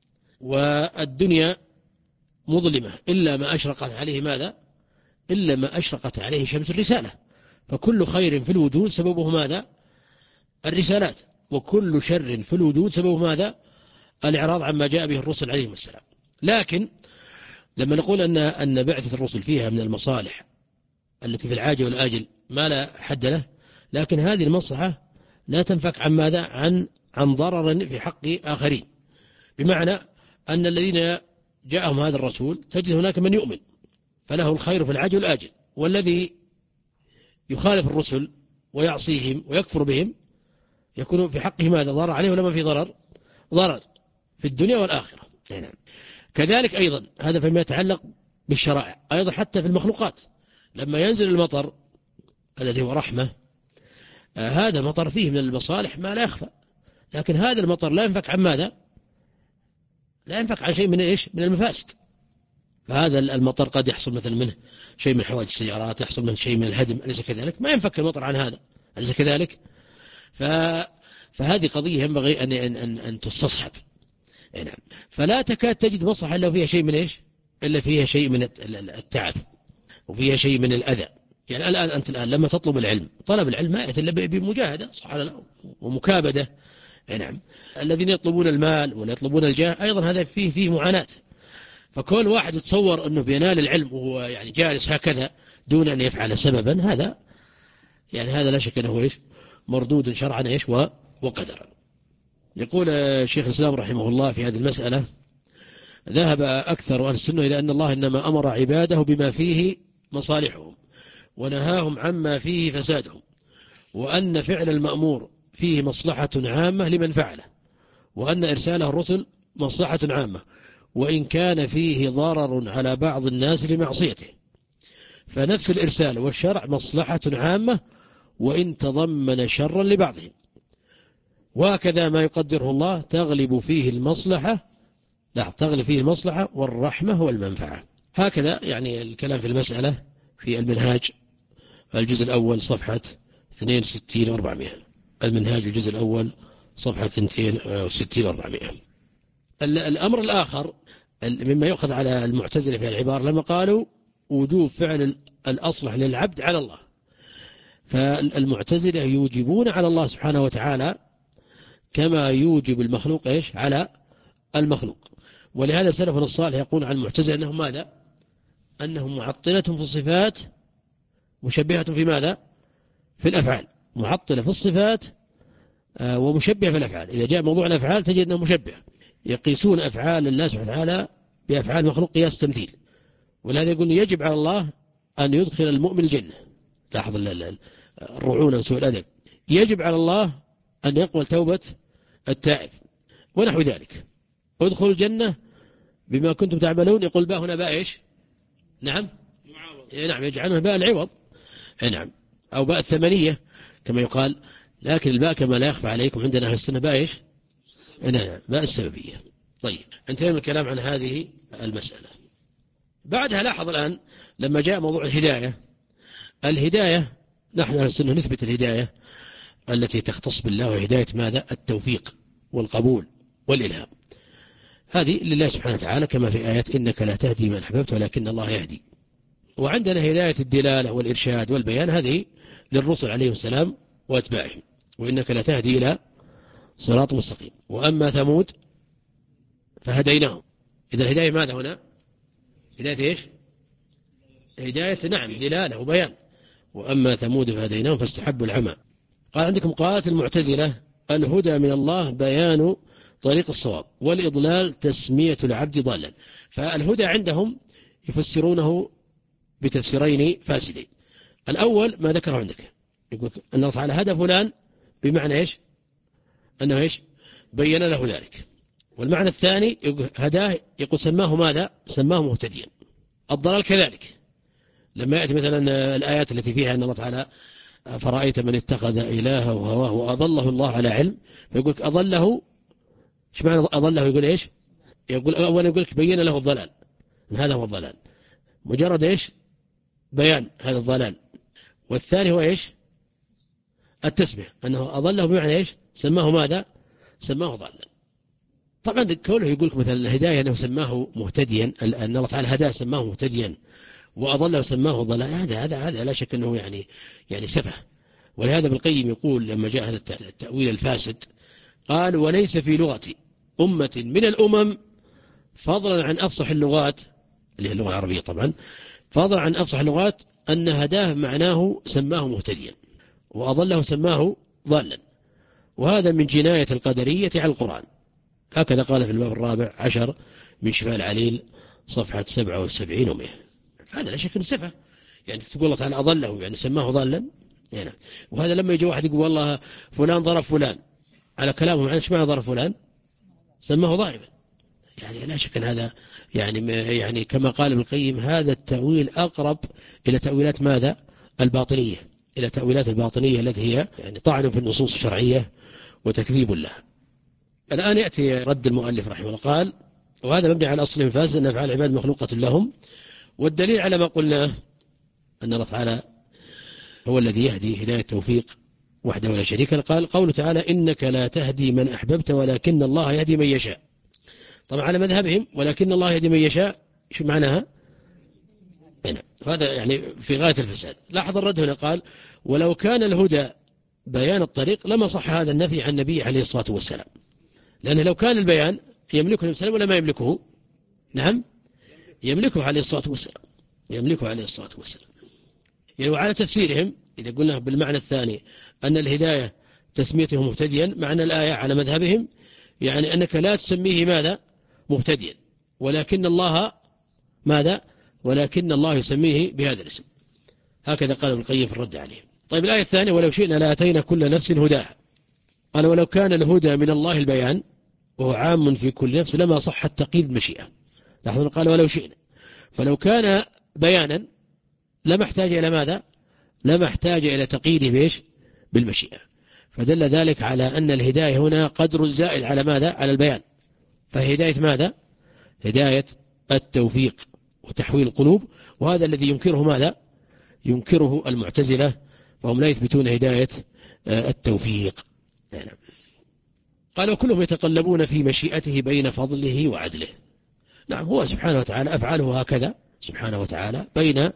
والدنيا مظلمة إلا ما أشرقت عليه ماذا؟ إلا ما أشرقت عليه شمس الرسالة. فكل خير في الوجود سببه ماذا؟ الرسالات. وكل شر في الوجود سببه ماذا؟ الإعراض عما جاء به الرسل عليهم السلام. لكن لما نقول أن أن بعثة الرسل فيها من المصالح التي في العاجل والآجل ما لا حد له، لكن هذه المصلحة لا تنفك عن ماذا؟ عن عن ضرر في حق آخرين. بمعنى أن الذين جاءهم هذا الرسول تجد هناك من يؤمن فله الخير في العاجل والآجل، والذي يخالف الرسل ويعصيهم ويكفر بهم يكون في حقه ماذا؟ ضرر عليه ولا ما في ضرر؟ ضرر في الدنيا والآخرة. يعني كذلك أيضا هذا فيما يتعلق بالشرائع، أيضا حتى في المخلوقات لما ينزل المطر الذي هو رحمة، آه هذا المطر فيه من المصالح ما لا يخفى، لكن هذا المطر لا ينفك عن ماذا؟ لا ينفك عن شيء من إيش؟ من المفاسد. فهذا المطر قد يحصل مثلا منه شيء من حوادث السيارات، يحصل منه شيء من الهدم، أليس كذلك؟ ما ينفك المطر عن هذا، أليس كذلك؟ ف... فهذه قضية ينبغي أن أن أن, أن تستصحب. نعم. فلا تكاد تجد مصلحة إلا فيها شيء من إيش؟ إلا فيها شيء من التعب وفيها شيء من الأذى. يعني الآن أنت الآن لما تطلب العلم، طلب العلم ما يأتي إلا بمجاهدة صح ولا ومكابدة. نعم. الذين يطلبون المال ولا يطلبون الجاه أيضا هذا فيه فيه معاناة. فكون واحد يتصور أنه بينال العلم وهو يعني جالس هكذا دون أن يفعل سببا، هذا يعني هذا لا شك أنه إيش؟ مردود شرعا إيش وقدرا. يقول شيخ الإسلام رحمه الله في هذه المسألة: ذهب أكثر أهل السنة إلى أن الله إنما أمر عباده بما فيه مصالحهم ونهاهم عما فيه فسادهم، وأن فعل المأمور فيه مصلحة عامة لمن فعله، وأن إرساله الرسل مصلحة عامة وإن كان فيه ضرر على بعض الناس لمعصيته، فنفس الإرسال والشرع مصلحة عامة وإن تضمن شرا لبعضهم، وهكذا ما يقدره الله تغلب فيه المصلحة لا تغلب فيه المصلحة والرحمة والمنفعة. هكذا يعني الكلام في المسألة في المنهاج الجزء الأول صفحة اثنين وستين وأربعمائة. المنهاج الجزء الأول صفحة اثنين وستين وأربعمائة. الأمر الآخر مما يؤخذ على المعتزلة في العبارة لما قالوا وجوب فعل الأصلح للعبد على الله، فالمعتزلة يوجبون على الله سبحانه وتعالى كما يوجب المخلوق إيش على المخلوق. ولهذا سلفنا الصالح يقول عن المعتزلة أنهم ماذا؟ أنهم معطلة في الصفات مشبهة في ماذا؟ في الأفعال. معطلة في الصفات ومشبهة في الأفعال. إذا جاء موضوع الأفعال تجد أنه مشبه، يقيسون أفعال الله سبحانه وتعالى بأفعال مخلوق قياس تمثيل. ولهذا يقول يجب على الله أن يدخل المؤمن الجنة. لاحظ الرعونة وسوء الأدب. يجب على الله أن يقبل توبة التائب ونحو ذلك. ادخلوا الجنة بما كنتم تعملون. يقول باء هنا باء إيش؟ نعم نعم يجعلون باء العوض، نعم، أو باء الثمانية كما يقال. لكن الباء كما لا يخفى عليكم عندنا أهل السنة باء إيش؟ نعم باء السببية. طيب انتهينا من الكلام عن هذه المسألة. بعدها لاحظ الآن لما جاء موضوع الهداية. الهداية نحن أهل السنة نثبت الهداية التي تختص بالله، وهداية ماذا؟ التوفيق والقبول والإلهام. هذه لله سبحانه وتعالى كما في آيات إنك لا تهدي من أحببت ولكن الله يهدي. وعندنا هداية الدلالة والإرشاد والبيان، هذه للرسل عليهم السلام وأتباعهم، وإنك لا تهدي إلى صراط مستقيم. وأما ثمود فهديناهم. إذا الهداية ماذا هنا؟ هداية إيش؟ هداية نعم دلالة وبيان. وأما ثمود فهديناهم فاستحبوا العمى. قال عندكم قالت المعتزلة الهدى من الله بيان طريق الصواب، والإضلال تسمية العبد ضالا. فالهدى عندهم يفسرونه بتفسيرين فاسدين. الأول ما ذكره عندك، يقول أن الله تعالى هدى فلان بمعنى إيش؟ أنه إيش؟ بين له ذلك. والمعنى الثاني هداه، يقول سماه ماذا؟ سماه مهتديا. الضلال كذلك، لما يأتي مثلا الآيات التي فيها أن الله تعالى فرأيت من اتخذ إلهه وهواه وأضله الله على علم، فيقول أضله، ايش معنى أضله؟ يقول إيش؟ يقول أولا يقول لك بين له الضلال، هذا هو الضلال، مجرد إيش؟ بيان هذا الضلال. والثاني هو إيش؟ التسمية، أنه أضله بمعنى إيش؟ سماه ماذا؟ سماه ضالا. طبعا كونه يقول لك مثلا الهداية أنه سماه مهتديا، أن الله تعالى هداه سماه مهتديا وأضله سماه ضلال، هذا هذا هذا لا شك أنه يعني يعني سفه. ولهذا ابن القيم يقول لما جاء هذا التأويل الفاسد قال: وليس في لغة أمة من الأمم فضلا عن أفصح اللغات، اللي هي اللغة العربية طبعا، فضلا عن أفصح اللغات، أن هداه معناه سماه مهتديا وأضله سماه ضالا، وهذا من جناية القدرية على القرآن. هكذا قال في الباب الرابع عشر من شفاء العليل صفحة سبعة وسبعين ومئة. هذا لا شك أنه سفه، يعني تقول الله تعالى أضله يعني سماه ضالا يعني. وهذا لما يجي واحد يقول والله فلان ضرب فلان على كلامه، ايش معنى ضرب فلان؟ سماه ضاربا. يعني لا شك أن هذا يعني يعني كما قال ابن القيم هذا التأويل أقرب إلى تأويلات ماذا؟ الباطنية، إلى تأويلات الباطنية التي هي يعني طعن في النصوص الشرعية وتكذيب لها. الآن يأتي رد المؤلف رحمه الله قال: وهذا مبني على أصل فاسد أن أفعال العباد مخلوقة لهم، والدليل على ما قلناه أن الله تعالى هو الذي يهدي هداية التوفيق وحده ولا شريك له. قال قوله تعالى: إنك لا تهدي من أحببت ولكن الله يهدي من يشاء. طبعا على مذهبهم ولكن الله يهدي من يشاء، شو معناها؟ هنا هذا يعني في غاية الفساد. لاحظ الرد هنا قال: ولو كان الهدى بيان الطريق لما صح هذا النفي عن النبي عليه الصلاة والسلام، لأنه لو كان البيان يملكه النبي صلى الله عليه وسلم ولا ما يملكه؟ نعم يملكه عليه الصلاة والسلام، يملكه عليه الصلاة والسلام. يعني وعلى تفسيرهم إذا قلنا بالمعنى الثاني أن الهداية تسميته مهتديا، معنى الآية على مذهبهم يعني أنك لا تسميه ماذا؟ مهتديا، ولكن الله ماذا؟ ولكن الله يسميه بهذا الاسم. هكذا قال ابن القيم في الرد عليه. طيب الآية الثانية: ولو شئنا لآتينا كل نفس هداها. قال: ولو كان الهدى من الله البيان وهو عام في كل نفس لما صح التقييد بمشيئة. لاحظوا قال ولو شئنا، فلو كان بيانا لما احتاج إلى ماذا؟ لما احتاج إلى تقييده بإيش؟ بالمشيئة. فدل ذلك على أن الهداية هنا قدر زائد على ماذا؟ على البيان. فهداية ماذا؟ هداية التوفيق وتحويل القلوب، وهذا الذي ينكره ماذا؟ ينكره المعتزلة، وهم لا يثبتون هداية التوفيق. نعم. قال: وكلهم يتقلبون في مشيئته بين فضله وعدله. نعم هو سبحانه وتعالى أفعاله هكذا سبحانه وتعالى بين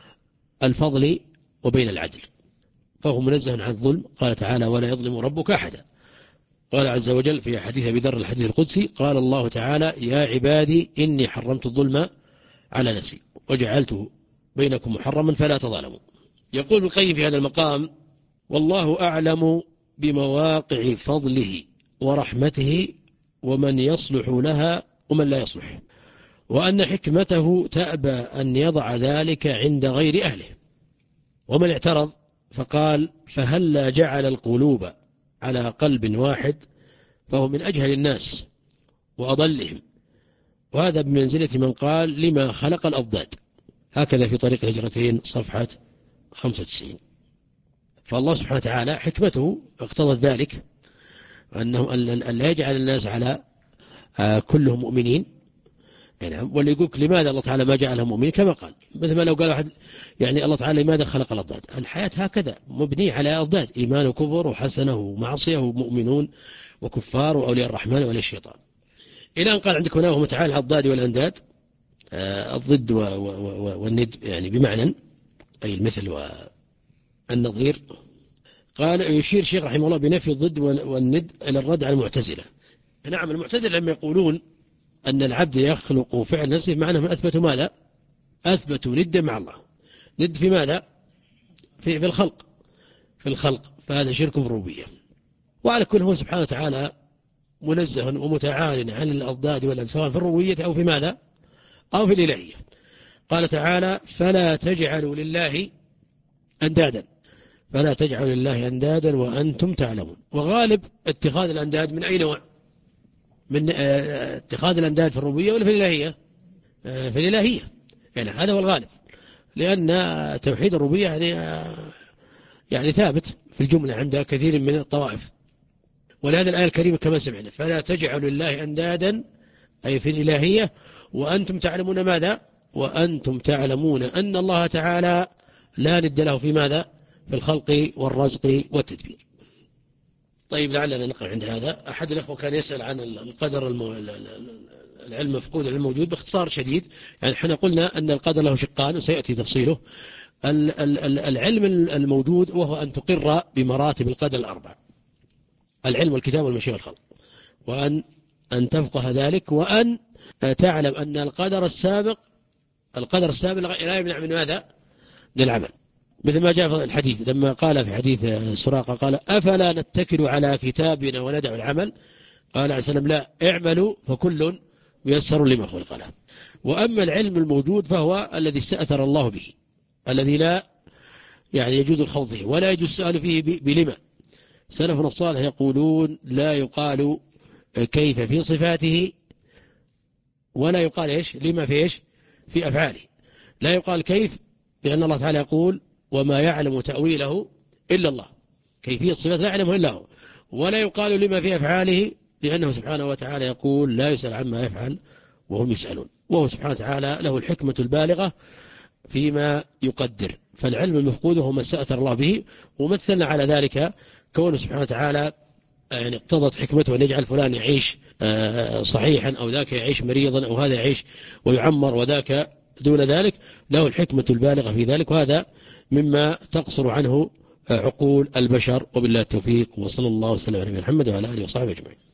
الفضل وبين العدل، فهو منزه عن الظلم. قال تعالى: ولا يظلم ربك أحدا. قال عز وجل في حديث أبي ذر الحديث القدسي: قال الله تعالى: يا عبادي إني حرمت الظلم على نفسي وجعلته بينكم محرما فلا تظالموا. يقول ابن القيم في هذا المقام: والله أعلم بمواقع فضله ورحمته ومن يصلح لها ومن لا يصلح، وأن حكمته تأبى أن يضع ذلك عند غير أهله. ومن اعترض فقال: فهلا جعل القلوب على قلب واحد فهو من أجهل الناس وأضلهم، وهذا بمنزلة من قال لما خلق الأضداد. هكذا في طريق الهجرتين صفحة خمسة وتسعين. فالله سبحانه وتعالى حكمته اقتضت ذلك أنه أن لا يجعل الناس على كلهم مؤمنين. يعني واللي يقولك لماذا الله تعالى ما جعلهم مؤمنين كما قال، مثل ما لو قال واحد يعني الله تعالى لماذا خلق الأضداد؟ الحياة هكذا مبنية على أضداد، إيمان وكفر وحسنة ومعصية ومؤمنون وكفار وأولياء الرحمن وأولياء الشيطان، إلى أن قال عندك هنا وهو تعالى الأضداد والأنداد، آه الضد والند يعني بمعنى أي المثل والنظير. قال يشير الشيخ رحمه الله بنفي الضد والند إلى الرد على المعتزلة. نعم المعتزلة لما يقولون أن العبد يخلق فعل نفسه معناه من أثبتوا ماذا؟ أثبتوا ندا مع الله. ند في ماذا؟ في, في الخلق في الخلق فهذا شرك في الربوبية. وعلى كل هو سبحانه وتعالى منزه ومتعال عن الأضداد والأنداد سواء في الربوبية أو في ماذا أو في الإلهية. قال تعالى فلا تجعلوا لله أندادا فلا تجعلوا لله أندادا وأنتم تعلمون. وغالب اتخاذ الأنداد من أي نوع؟ من اتخاذ الأنداد في الربوبية ولا في الإلهية؟ في الإلهية، يعني هذا هو الغالب، لأن توحيد الربوبية يعني يعني ثابت في الجملة عند كثير من الطوائف. ولهذا الآية الكريمة كما سمعنا فلا تجعلوا لله أندادا أي في الإلهية وأنتم تعلمون ماذا؟ وأنتم تعلمون أن الله تعالى لا ند له في ماذا؟ في الخلق والرزق والتدبير. طيب لعلنا نقف عند هذا. أحد الأخوة كان يسأل عن القدر المو... العلم مفقود العلم موجود باختصار شديد. يعني احنا قلنا أن القدر له شقان وسيأتي تفصيله. العلم الموجود وهو أن تقر بمراتب القدر الأربع: العلم والكتاب والمشيئة والخلق، وأن أن تفقه ذلك، وأن تعلم أن القدر السابق القدر السابق لا يمنع من ماذا؟ من العمل، مثل ما جاء في الحديث لما قال في حديث سراقة قال أفلا نتكل على كتابنا وندع العمل؟ قال عليه السلام لا، اعملوا فكل ييسر لما خلق له. وأما العلم الموجود فهو الذي استأثر الله به، الذي لا يعني يجوز الخوض فيه ولا يجوز السؤال فيه بلما. سلفنا الصالح يقولون لا يقال كيف في صفاته ولا يقال إيش لما في إيش في أفعاله. لا يقال كيف لأن الله تعالى يقول وما يعلم تأويله إلا الله، كيفية الصفات لا يعلمه إلا هو. ولا يقال لما في أفعاله لأنه سبحانه وتعالى يقول لا يسأل عما يفعل وهم يسألون، وهو سبحانه وتعالى له الحكمة البالغة فيما يقدر. فالعلم المفقود هو ما استأثر الله به، ومثلنا على ذلك كونه سبحانه وتعالى يعني اقتضت حكمته أن يجعل فلان يعيش صحيحا أو ذاك يعيش مريضا أو هذا يعيش ويعمر وذاك دون ذلك، له الحكمة البالغة في ذلك، وهذا مما تقصر عنه عقول البشر. وبالله التوفيق، وصلى الله وسلم على محمد وعلى آله وصحبه أجمعين.